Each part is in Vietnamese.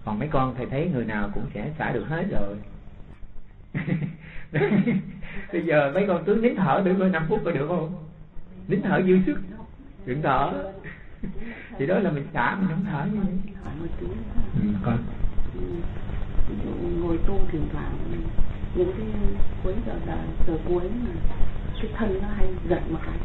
Còn mấy con thầy thấy người nào cũng sẽ xả được hết rồi. Bây giờ mấy con cứ nín thở thử coi 5 phút có được không? Nín thở dư sức, đừng thở. Thì đó là mình xả, mình không thở như vậy. Con ngồi tu thỉnh thoảng những cái cuối giờ cuối mà cái thân nó hay giật một cái,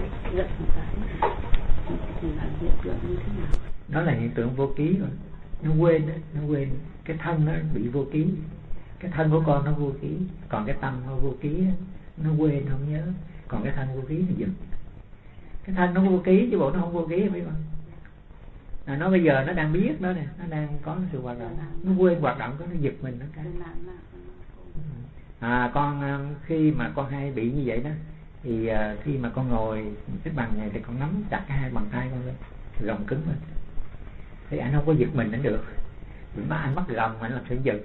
thì là hiện tượng như thế nào? Đó là hiện tượng vô ký rồi. Nó quên đó, nó quên. Cái thân nó bị vô ký. Cái thân của con nó vô ký. Còn cái tâm nó vô ký, nó quên, không nhớ. Còn cái thân vô ký nó giật. Cái thân nó vô ký chứ bộ nó không vô ký, biết không? Nó bây giờ nó đang biết đó nè, nó đang có sự hoạt động, nó quên hoạt động, nó giật mình nó cái. Con khi mà con hay bị như vậy đó, thì khi mà con ngồi xếp bằng này thì con nắm chặt cái hai bàn tay con lên, gồng cứng lên, thì anh không có giật mình nữa được. Vì mà anh bắt gồng anh làm sao giật.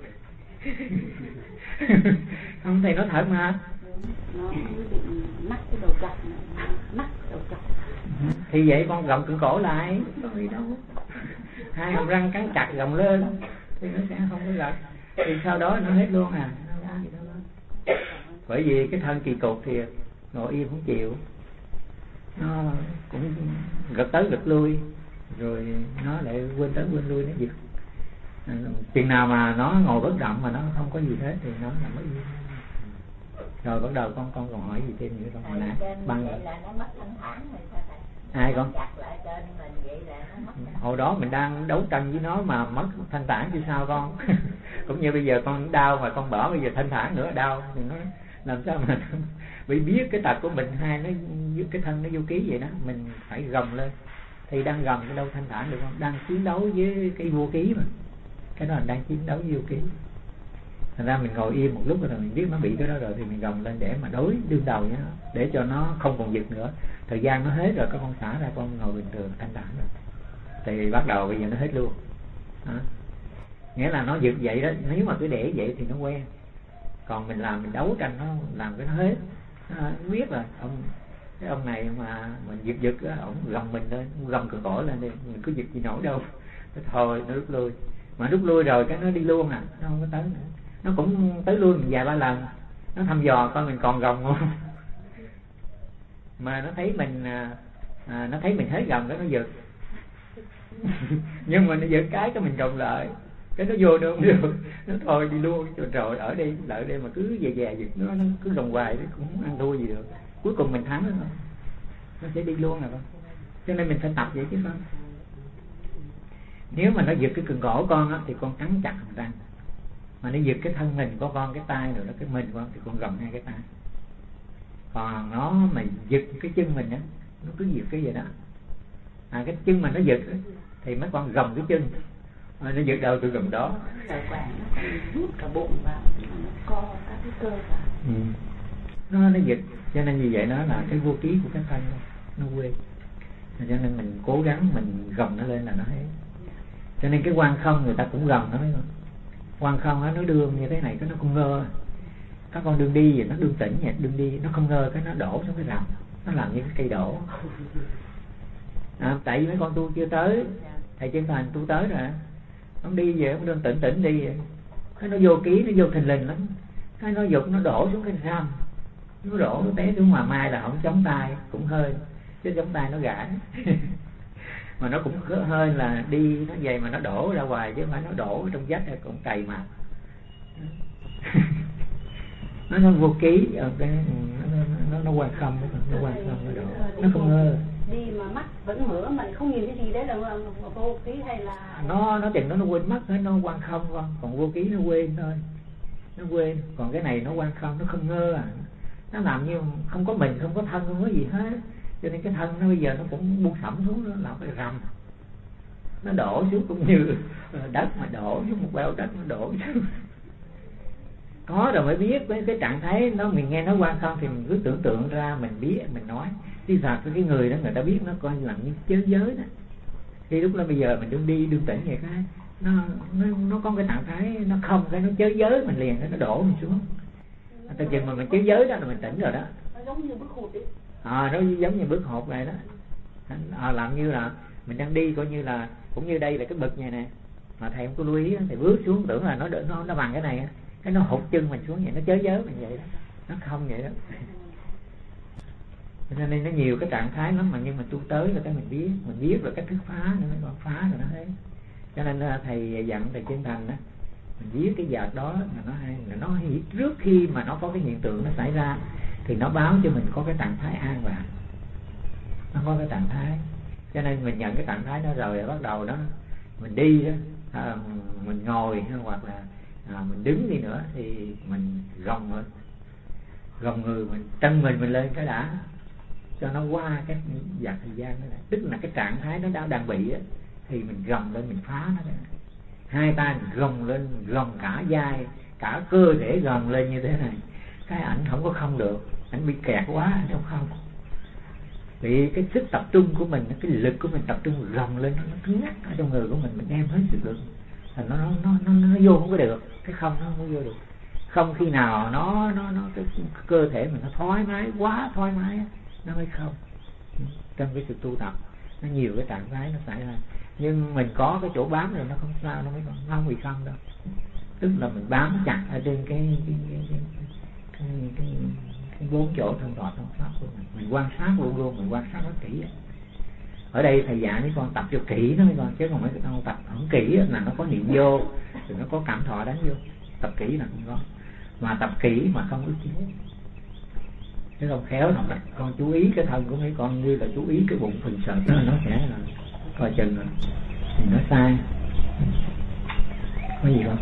Không thì nó thoải mái. Nó định nắc cái đầu chọc này, nắc đầu chọc. Thì vậy con gồng cứng cổ lại, có gì đâu. Hai hàm răng cắn chặt gồng lên thì nó sẽ không có gật. Thì sau đó nó hết luôn à. Bởi vì cái thân kỳ cục thì ngồi im không chịu, nó cũng gật tới gật lui, rồi nó lại quên tới quên lui, nó giật. Chừng nào mà nó ngồi bất động mà nó không có gì hết thì nó là mất yên. Rồi bắt đầu con còn hỏi gì thêm nữa không? Hồi nãy băng rồi. Ai con? Hồi đó mình đang đấu tranh với nó mà mất thanh thản chứ sao con? Cũng như bây giờ con đau mà con bỏ, bây giờ thanh thản nữa đau thì nó làm sao mà bị biết cái tật của mình. Hai nó cái thân nó vô ký vậy đó, mình phải gồng lên. Thì đang gồng cái đâu thanh thản được không? Đang chiến đấu với cái vô ký mà. Cái đó là đang chiến đấu với vô ký. Thành ra mình ngồi im một lúc rồi mình biết nó bị cái đó rồi thì mình gồng lên để mà đối đương đầu với nó, để cho nó không còn giật nữa. Thời gian nó hết rồi các con xả ra, con ngồi bình thường thanh thản rồi. Thì bắt đầu bây giờ nó hết luôn. Nghĩa là nó giật vậy đó, nếu mà cứ để vậy thì nó quen. Còn mình làm, mình đấu tranh nó, làm cái nó hết. Nó biết là cái ông này mà mình giật á, ổng gồng mình lên, gồng cờ cổ lên đi, mình cứ giật gì nổi đâu. Thôi nó rút lui. Mà rút lui rồi cái nó đi luôn à, nó không có tới nữa. Nó cũng tới lui mình vài ba lần, nó thăm dò coi mình còn gồng không. Mà nó thấy mình hết gồng cái nó giật. Nhưng mà nó giật cái mình gồng lại, cái nó vô nữa không được, nó thôi đi luôn. Rồi ở đây lợi đây mà cứ về giật nó cứ gồng hoài, nó cũng không ăn thua gì được. Cuối cùng mình thắng nó thôi, nó sẽ đi luôn à con. Cho nên mình phải tập vậy chứ con. Nếu mà nó giật cái cần cổ con á, thì con cắn chặt hàm răng. Mà nó giật cái thân mình của con, cái tay rồi đó, cái mình của con thì con gầm hai cái tay. Còn nó mà giật cái chân mình á, nó cứ giật cái vậy đó. Cái chân mình nó giật á, thì mấy con gầm cái chân. Nó giật đâu tôi gầm đó. Rút cả bụng vào, nó co các cái cơ vào. Nó giật. Cho nên như vậy nó là cái vô ký của cái thân nó quên. Cho nên mình cố gắng mình gầm nó lên là nó hết. Cho nên cái quan không người ta cũng gầm nó. Quan không á, nó đương như thế này cái nó không ngơ. Các con đương đi vậy, nó đương tỉnh vậy, đương đi nó không ngơ cái nó đổ xuống cái rằm. Nó làm như cái cây đổ. Tại vì mấy con tu chưa tới, thầy Chân Thành tu tới rồi. Ông đi về, ông đương tỉnh đi vậy. Cái nó vô ký, nó vô thình lình lắm. Cái nó dục, nó đổ xuống cái rằm. Nó đổ, nó té xuống, mà mai là không chống tay, cũng hơi. Chứ chống tay nó gãi. Mà nó cũng hơi là đi nó vậy mà nó đổ ra ngoài, chứ không phải nó đổ trong vách hay cũng cày mặt. Nó vô ký, nó quan không, nó quan không, nó đổ, nó không ngơ. Đi mà mắt vẫn mở, mình không nhìn cái gì đấy là vô ký hay là nó chừng đó nó quên mất hết, nó quan không con. Còn vô ký nó quên thôi, nó quên. Còn cái này nó quan không, nó không ngơ à. Nó làm như không có mình, không có thân, không có gì hết. Cho nên cái thân nó bây giờ nó cũng buông thõng xuống, nó làm cái rằm. Nó đổ xuống cũng như đất mà đổ xuống một bèo đất, nó đổ xuống. Có rồi mới biết cái trạng thái nó, mình nghe nó quan không thì mình cứ tưởng tượng ra, mình biết, mình nói. Chứ thật cái người đó người ta biết nó coi làm như chớ giới đó. Thì lúc đó bây giờ mình đương đi, đương tỉnh vậy cái nó có cái trạng thái nó không, cái nó chớ giới mình liền, nó đổ mình xuống. Từ chừng mà mình chớ giới đó là mình tỉnh rồi đó. Nó giống như bức hụt ấy. Nó giống như bức hộp này đó. Làm như là mình đang đi, coi như là cũng như đây là cái bực này nè. mà thầy không có lưu ý, thầy bước xuống tưởng là nó bằng cái này, cái nó hụt chân mình xuống vậy, nó chớ mình vậy đó, nó không vậy đó. Cho nên nó nhiều cái trạng thái lắm, mà nhưng mà tu tới rồi cái mình biết rồi cách thức phá nữa, còn phá rồi nó thấy. Cho nên thầy dặn thầy Chân Thành đó, mình biết cái vợt đó là nó hay, là nó trước khi mà nó có cái hiện tượng nó xảy ra thì nó báo cho mình có cái trạng thái an lạc, nó có cái trạng thái. Cho nên mình nhận cái trạng thái đó rồi bắt đầu đó mình đi đó, mình ngồi hoặc là mình đứng đi nữa thì mình gồng người, mình chân mình lên cái đã, cho nó qua cái dạt thời gian đó. Tức là cái trạng thái nó đang bị đó, thì mình gồng lên mình phá nó đó. Hai tay mình gồng lên, gồng cả vai cả cơ thể gồng lên như thế này, cái ảnh không được, ảnh bị kẹt quá, ảnh không. Vì cái sức tập trung của mình, cái lực của mình tập trung gồng lên, nó cứng ngắc ở trong người của mình đem hết sức lực, thành nó vô không có được, cái không nó không vô được. Không khi nào nó cái cơ thể mình nó thoải mái, quá thoải mái nó mới không. Trong cái sự tu tập nó nhiều cái trạng thái nó xảy ra, nhưng mình có cái chỗ bám rồi nó không sao, nó mới không bị không đâu. Tức là mình bám chặt ở trên cái bốn chỗ thân thọ thân pháp của mình quan sát luôn, mình quan sát rất kỹ. Ở đây thầy dạy mấy con tập cho kỹ nó mấy con, chứ không phải con tập không kỹ là nó có niệm vô rồi nó có cảm thọ đánh vô. Tập kỹ là không có, mà tập kỹ mà không ức chế, chứ không khéo nào mà con chú ý cái thân của mấy con như là chú ý cái bụng phình sợt đó, nó sẽ là coi chừng rồi thì nó sai. Có gì không?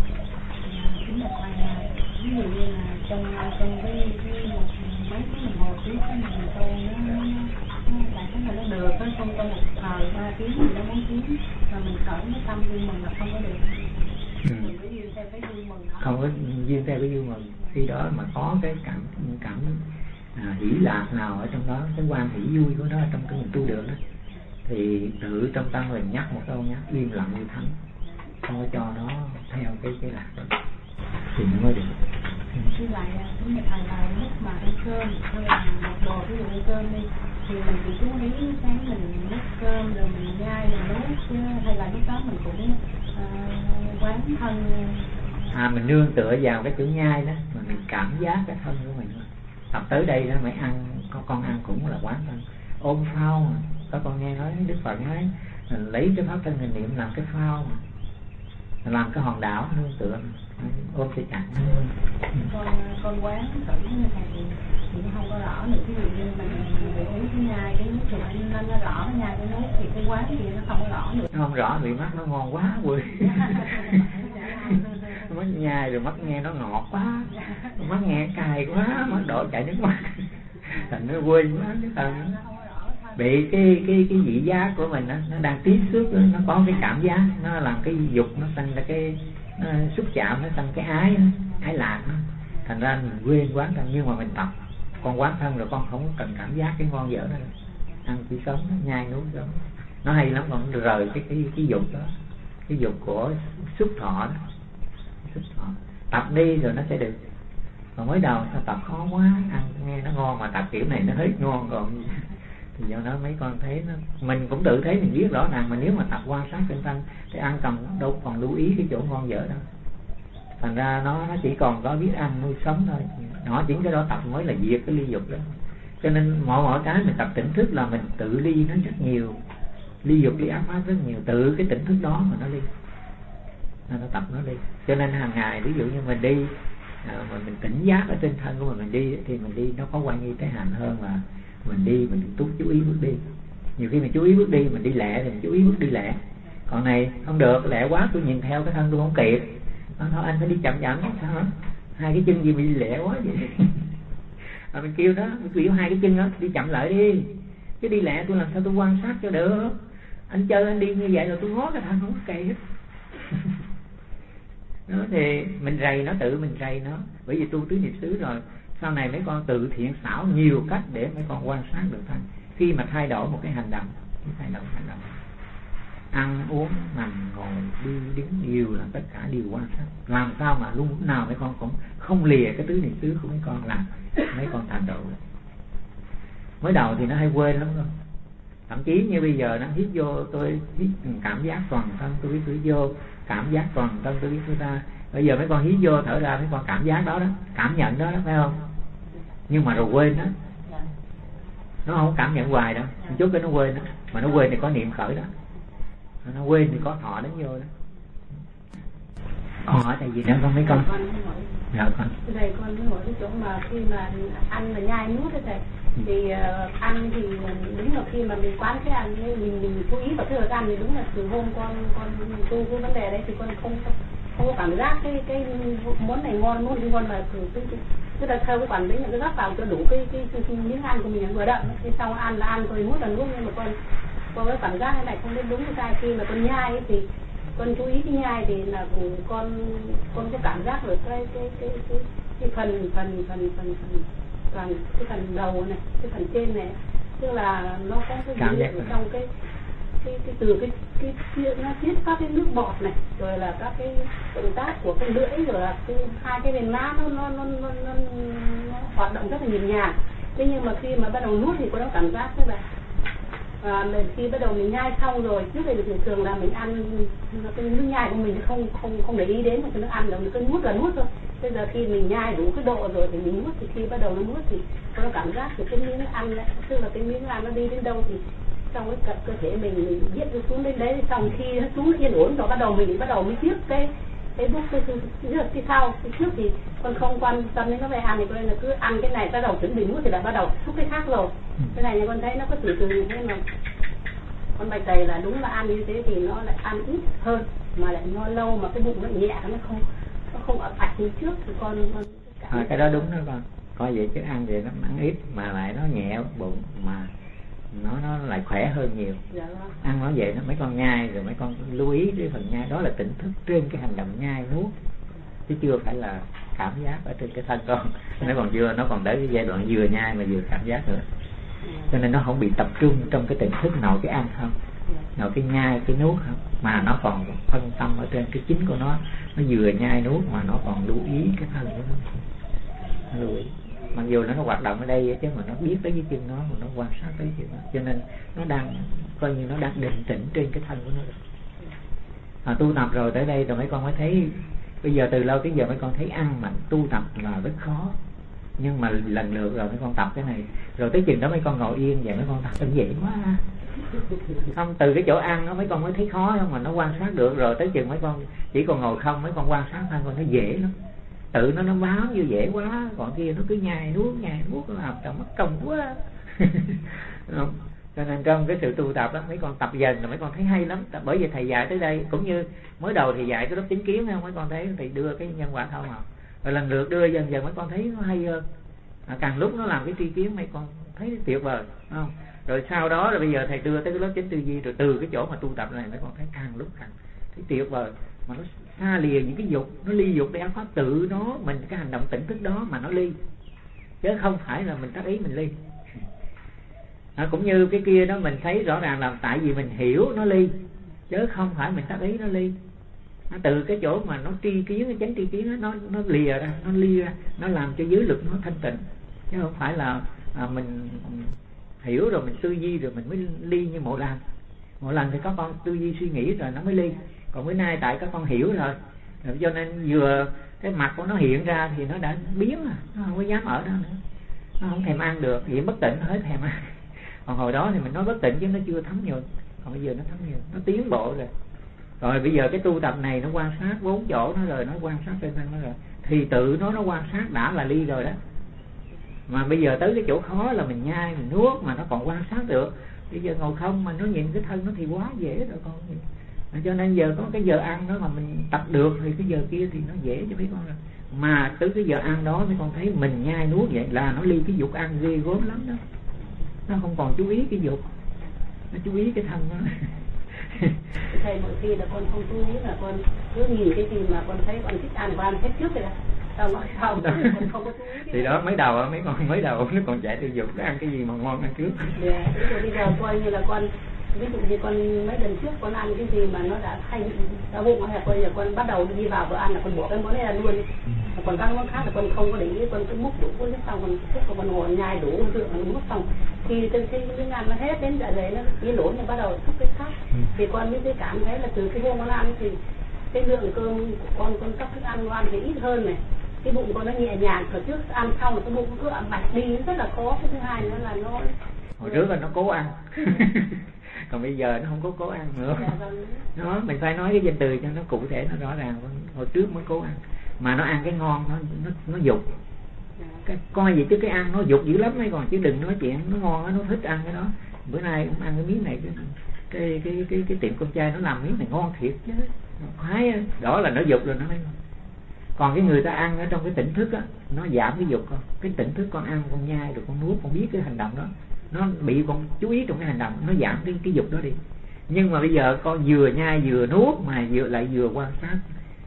Ví dụ như là trong cái mấy cái mình ngồi tiếp cái mình tu nó lại thấy là nó được, nó không trong một thời 3 tiếng gì đó 4 tiếng mà mình khởi cái tâm vui mừng là không có được. Mình phải duyên theo cái vui mừng đó. Không có duyên theo cái vui mừng, khi đó mà có cái cảm hỷ lạc nào ở trong đó, cái quan hỷ vui của nó trong cái mình tu được đó, thì tự trong tâm mình nhắc một câu nhắc im lặng như thánh, không có cho nó theo cái lạc đó thì nó mới được. Với lại cũng như thầy là lúc mà ăn cơm hay là một đồ, ví dụ ăn cơm đi thì mình chỉ chú ý sáng mình nấu cơm rồi mình nhai mình nuốt, chứ hay là lúc đó mình cũng quán thân. Mình nương tựa vào cái chữ nhai đó mà mình cảm giác cái thân của mình. Tập tới đây đó mày ăn, con ăn cũng là quán thân. Ôm phao mà các con nghe nói Đức Phật nói mình lấy cái pháp thân mình niệm làm cái phao mà, làm cái hòn đảo nương tựa, ôm cái chặt. Con quán thử như thầy thì nó không có rõ nữa. Ví dụ như mình để ý cái nhai cái thì nó rõ, cái nhai cái nuốt thì cái quán thì nó không có rõ nữa. Nó không rõ vì mắt nó ngon quá quỳ. Mắt nhai rồi mắt nghe nó ngọt quá, mắt nghe cay quá, mắt đổ chảy nước mắt, thành nó quên quá cái thần. Bị cái vị giác của mình đó, nó đang tiếp xúc, nó có cái cảm giác, nó làm cái dục nó tăng ra cái nó xúc chạm, nó tăng cái ái lạc nó, thành ra mình quên quán thân. Nhưng mà mình tập con quán thân rồi con không cần cảm giác cái ngon dở đó, ăn chỉ sống nhai nuốt sống, nó hay lắm. Còn rời cái dục đó, cái dục của xúc thọ đó, xúc thọ tập đi rồi nó sẽ được. Còn mới đầu sao tập khó quá, ăn nghe nó ngon mà tập kiểu này nó hết ngon còn thì do đó mấy con thấy nó, mình cũng tự thấy mình biết rõ ràng, mà nếu mà tập quan sát trên thân thì ăn cầm đâu còn lưu ý cái chỗ ngon dở đâu. Thành ra nó chỉ còn có biết ăn nuôi sống thôi. Nó chính cái đó tập mới là diệt cái ly dục đó. Cho nên mỗi cái mình tập tỉnh thức là mình tự ly nó rất nhiều, ly dục ly ác pháp rất nhiều, tự cái tỉnh thức đó mà nó ly, nó tập nó đi. Cho nên hàng ngày ví dụ như mình đi mà mình tỉnh giác ở trên thân của mình đi thì mình đi nó có quan nghi tới hành hơn là mình đi mình chú ý bước đi. Nhiều khi mình chú ý bước đi, mình đi lẹ thì mình chú ý bước đi lẹ. Còn này không được, lẹ quá tôi nhìn theo cái thân tôi không kịp. Thôi anh phải đi chậm chậm. Sao đó? Hai cái chân gì bị lẹ quá vậy? Mình kêu đó, mình kêu hai cái chân đó đi chậm lại đi. Chứ đi lẹ tôi làm sao tôi quan sát cho được. Anh chơi anh đi như vậy rồi tôi ngó cái thân không có kịp. Đó thì mình rầy nó, tự mình rầy nó. Bởi vì tu tứ niệm xứ rồi, sau này mấy con tự thiện xảo nhiều cách để mấy con quan sát được thân. Khi mà thay đổi một cái hành động, ăn uống nằm ngồi đi đứng đều là tất cả đều quan sát. Làm sao mà lúc nào mấy con cũng không lìa cái tứ niệm xứ của mấy con, làm mấy con thành độ. Mới đầu thì nó hay quên lắm không, Thậm chí như bây giờ nó hít vô, tôi hít cảm giác toàn thân, tôi biết tôi vô cảm giác toàn thân, tôi biết tôi ra. Bây giờ mấy con hít vô thở ra, mấy con cảm giác đó đó, cảm nhận đó, phải không? Nhưng mà rồi quên đó, nó không cảm nhận hoài đâu, một chút cái nó quên đó. Mà nó quên thì có niệm khởi đó, nó quên thì có thọ đến vô đó. Con hỏi tại vì nữa con mấy con? Dạ con. Thầy con mới hỏi cái chỗ mà khi mà ăn là nhai nuốt đấy thầy, thì ăn thì đúng là khi mà mình quán cái ăn, mình chú ý vào cái việc ăn thì đúng là từ hôm con tu cái vấn đề đấy thì con không có cảm giác cái món này ngon, món này ngon, mà tức là theo cái quản lý là cái gắp vào cho đủ cái miếng ăn của mình vừa đậm. Thì sau ăn là ăn, rồi nuốt là nuốt, nhưng mà con cái cảm giác này lại không đến đúng cái sai. Khi mà con nhai ấy thì con chú ý cái nhai thì là con có cảm giác được cái phần cái phần đầu này, cái phần trên này, tức là nó có cái gì ở trong cái từ cái nó tiết các cái nước bọt này, rồi là các cái động tác của cái lưỡi, rồi là hai cái bên má nó hoạt động rất là nhịp nhàng. Thế nhưng mà khi mà bắt đầu nuốt thì có nó cảm giác tức là khi bắt đầu mình nhai xong rồi, trước đây thì thường là mình ăn cái nước nhai của mình không để ý đến một cái nước ăn đâu, mình cứ nuốt là nuốt thôi. Bây giờ khi mình nhai đủ cái độ rồi thì mình nuốt, thì khi bắt đầu nó nuốt thì có cảm giác thì cái miếng ăn đấy, tức là cái miếng ăn nó đi đến đâu thì trong cái cơ thể mình biết nó xuống đến đấy. Xong khi nó xuống yên ổn rồi bắt đầu mới tiếp cái bước cái sau. Cái trước thì con không quan tâm đến nó về ăn, thì con là cứ ăn cái này, bắt đầu chuẩn bị nuốt thì đã bắt đầu xúc cái khác rồi. Cái này như con thấy nó có từ thế mà con bạch tày là đúng là ăn như thế thì nó lại ăn ít hơn, mà lại nó lâu mà cái bụng nó nhẹ, nó không ạch như trước thì con cái đó đúng đó con. Coi vậy chứ ăn vậy nó ăn ít mà lại nó nhẹ bụng, mà nó lại khỏe hơn nhiều. Dạ vâng. Ăn nó vậy đó, mấy con nhai rồi mấy con lưu ý cái phần nhai đó là tỉnh thức trên cái hành động nhai nuốt, chứ chưa phải là cảm giác ở trên cái thân con. Nó còn tới cái giai đoạn vừa nhai mà vừa cảm giác nữa, cho nên nó không bị tập trung trong cái tỉnh thức nội cái ăn không, nội cái nhai cái nuốt không, mà nó còn phân tâm ở trên cái chính của nó vừa nhai nuốt mà nó còn lưu ý cái thân của nó lưu ý. Mặc dù nó hoạt động ở đây chứ mà nó biết tới cái chân nó, mà nó quan sát tới chân nó, cho nên nó đang coi như nó đang định tĩnh trên cái thân của nó. Tu tập rồi tới đây rồi mấy con mới thấy, bây giờ từ lâu tới giờ mấy con thấy ăn mà tu tập là rất khó, nhưng mà lần lượt rồi mấy con tập cái này, rồi tới chừng đó mấy con ngồi yên vậy mấy con tập nó dễ quá. Không, từ cái chỗ ăn đó mấy con mới thấy khó, không mà nó quan sát được, rồi tới chừng mấy con chỉ còn ngồi không, mấy con quan sát thân con nó dễ lắm. Tự nó báo như dễ quá, còn kia nó cứ nhai nuốt nó làm cho mất công quá. Cho nên trong cái sự tu tập đó mấy con tập dần rồi mấy con thấy hay lắm. Bởi vì thầy dạy tới đây cũng như mới đầu thì dạy cái lớp chính kiến không, mấy con thấy thầy đưa cái nhân quả thông học, rồi lần lượt đưa dần dần mấy con thấy nó hay hơn. Càng lúc nó làm cái tri kiến mấy con thấy tuyệt vời, không? Rồi sau đó rồi bây giờ thầy đưa tới cái lớp chính tư duy, rồi từ cái chỗ mà tu tập này mấy con thấy càng lúc càng thấy tuyệt vời, mà nó xa lìa những cái dục, nó ly dục để ác pháp tự nó mình cái hành động tỉnh thức đó mà nó ly, chứ không phải là mình tác ý mình ly. Cũng như cái kia đó mình thấy rõ ràng là tại vì mình hiểu nó ly, chứ không phải mình tác ý nó ly. Từ cái chỗ mà nó tri kiến, cái chánh tri kiến nó lìa ra, nó ly ra, nó làm cho giới lực nó thanh tịnh, chứ không phải là mình hiểu rồi mình tư duy rồi mình mới ly. Như mỗi lần thì có con tư duy suy nghĩ rồi nó mới ly, còn bữa nay tại các con hiểu rồi cho nên vừa cái mặt của nó hiện ra thì nó đã biến rồi, nó không có dám ở đó nữa, nó không thèm ăn được, vì bất tịnh hết thèm ăn. Còn hồi đó thì mình nói bất tịnh chứ nó chưa thấm nhuần, còn bây giờ nó thấm nhuần, nó tiến bộ rồi. Rồi bây giờ cái tu tập này nó quan sát 4 chỗ nó rồi, nó quan sát trên thân nó rồi, thì tự nó quan sát đã là ly rồi đó. Mà bây giờ tới cái chỗ khó là mình nhai, mình nuốt mà nó còn quan sát được. Bây giờ ngồi không mà nó nhìn cái thân nó thì quá dễ rồi con. Cho nên giờ có cái giờ ăn đó mà mình tập được thì cái giờ kia thì nó dễ cho mấy con rồi. Mà tới cái giờ ăn đó mấy con thấy mình nhai nuốt vậy là nó ly cái dục ăn ghê gớm lắm đó. Nó không còn chú ý cái dục, nó chú ý cái thân đó. Thầy mỗi khi là con không chú ý, là con cứ nhìn cái gì mà con thấy con thích ăn, con ăn hết trước rồi đó. Sao con không có chú ý. Thì đó mấy đầu nó còn chạy theo dục, ăn cái gì mà ngon ăn trước. Dạ, bây giờ coi như là con, ví dụ như con mấy lần trước con ăn cái gì mà nó đã hay đau bụng, hay là coi giờ con bắt đầu đi vào bữa ăn là con bỏ cái món này ra luôn. Còn các món khác là con không có để ý, con cứ múc đủ con xong còn xúc của con ngồi nhai đủ rượu mình múc xong khi cái ăn nó hết đến dạ dày nó cái lỗ thì bắt đầu xúc cái khác. Thì con mới cảm thấy là từ cái hôm con ăn thì cái lượng cơm của con cấp thức ăn con thì ít hơn này, cái bụng con nó nhẹ nhàng. Hồi trước ăn xong là cái bụng cứ bạch đi rất là khó. Cái thứ hai nữa là nó hồi trước là nó cố ăn còn bây giờ nó không có cố ăn nữa. Nó mình phải nói cái danh từ cho nó cụ thể, nó rõ ràng. Hồi trước mới cố ăn mà nó ăn cái ngon, nó dục cái coi gì chứ cái ăn nó dục dữ lắm ấy, còn chứ đừng nói chuyện nó ngon, nó thích ăn cái đó. Bữa nay cũng ăn cái miếng này, cái tiệm con trai nó làm miếng này ngon thiệt chứ, khoái đó là nó dục rồi nó mới ngon. Còn cái người ta ăn ở trong cái tỉnh thức á, nó giảm cái dục con. Cái tỉnh thức con ăn, con nhai rồi con nuốt, con biết cái hành động đó, nó bị con chú ý trong cái hành động, nó giảm cái dục đó đi. Nhưng mà bây giờ con vừa nhai vừa nuốt mà vừa quan sát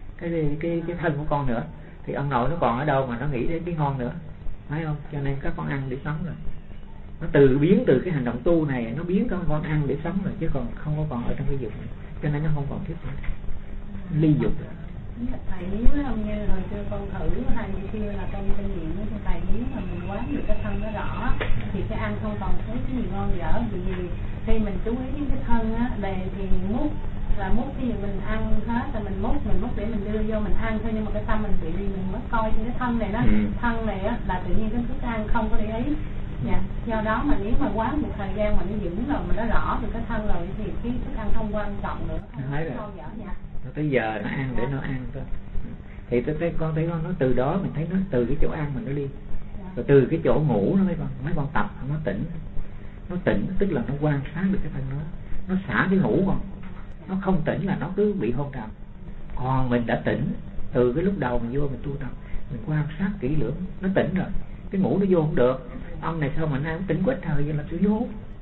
cái thân của con nữa, thì ông nội nó còn ở đâu mà nó nghĩ đến cái ngon nữa, phải không? Cho nên các con ăn để sống rồi, nó biến từ cái hành động tu này, nó biến các con ăn để sống rồi, chứ còn không có còn ở trong cái dục này. Cho nên nó không còn tiếp nữa, ly dục rồi. Thầy nếu không như hồi xưa con thử hay kia là trong kinh nghiệm của thầy, nếu mà mình quán được cái thân nó rõ thì cái ăn không còn thấy cái gì ngon dở. Vì khi mình chú ý đến cái thân á, thì múc là múc, cái gì mình ăn hết là mình múc để mình đưa vô mình ăn thôi, nhưng mà cái tâm mình bị đi, mình mới coi cái thân này đó, thân này á là tự nhiên cái thức ăn không có để ý. Dạ. Do đó mà nếu mà quán một thời gian mà nó vững rồi, mà nó rõ được cái thân rồi thì cái thức ăn không quan trọng nữa, không ngon dở. Dạ. Tới giờ nó ăn để nó ăn thôi. Thì con thấy con nó từ đó mình thấy nó từ cái chỗ ăn mình nó đi, rồi từ cái chỗ ngủ nó mấy con tập nó tỉnh, tức là nó quan sát được cái thân nó xả cái ngủ. Con nó không tỉnh là nó cứ bị hôn trầm. Còn mình đã tỉnh từ cái lúc đầu mình vô mình tu tập, mình quan sát kỹ lưỡng, nó tỉnh rồi, cái ngủ nó vô không được. Ông này sao mà nay cũng tỉnh quá trời vậy, là tôi vô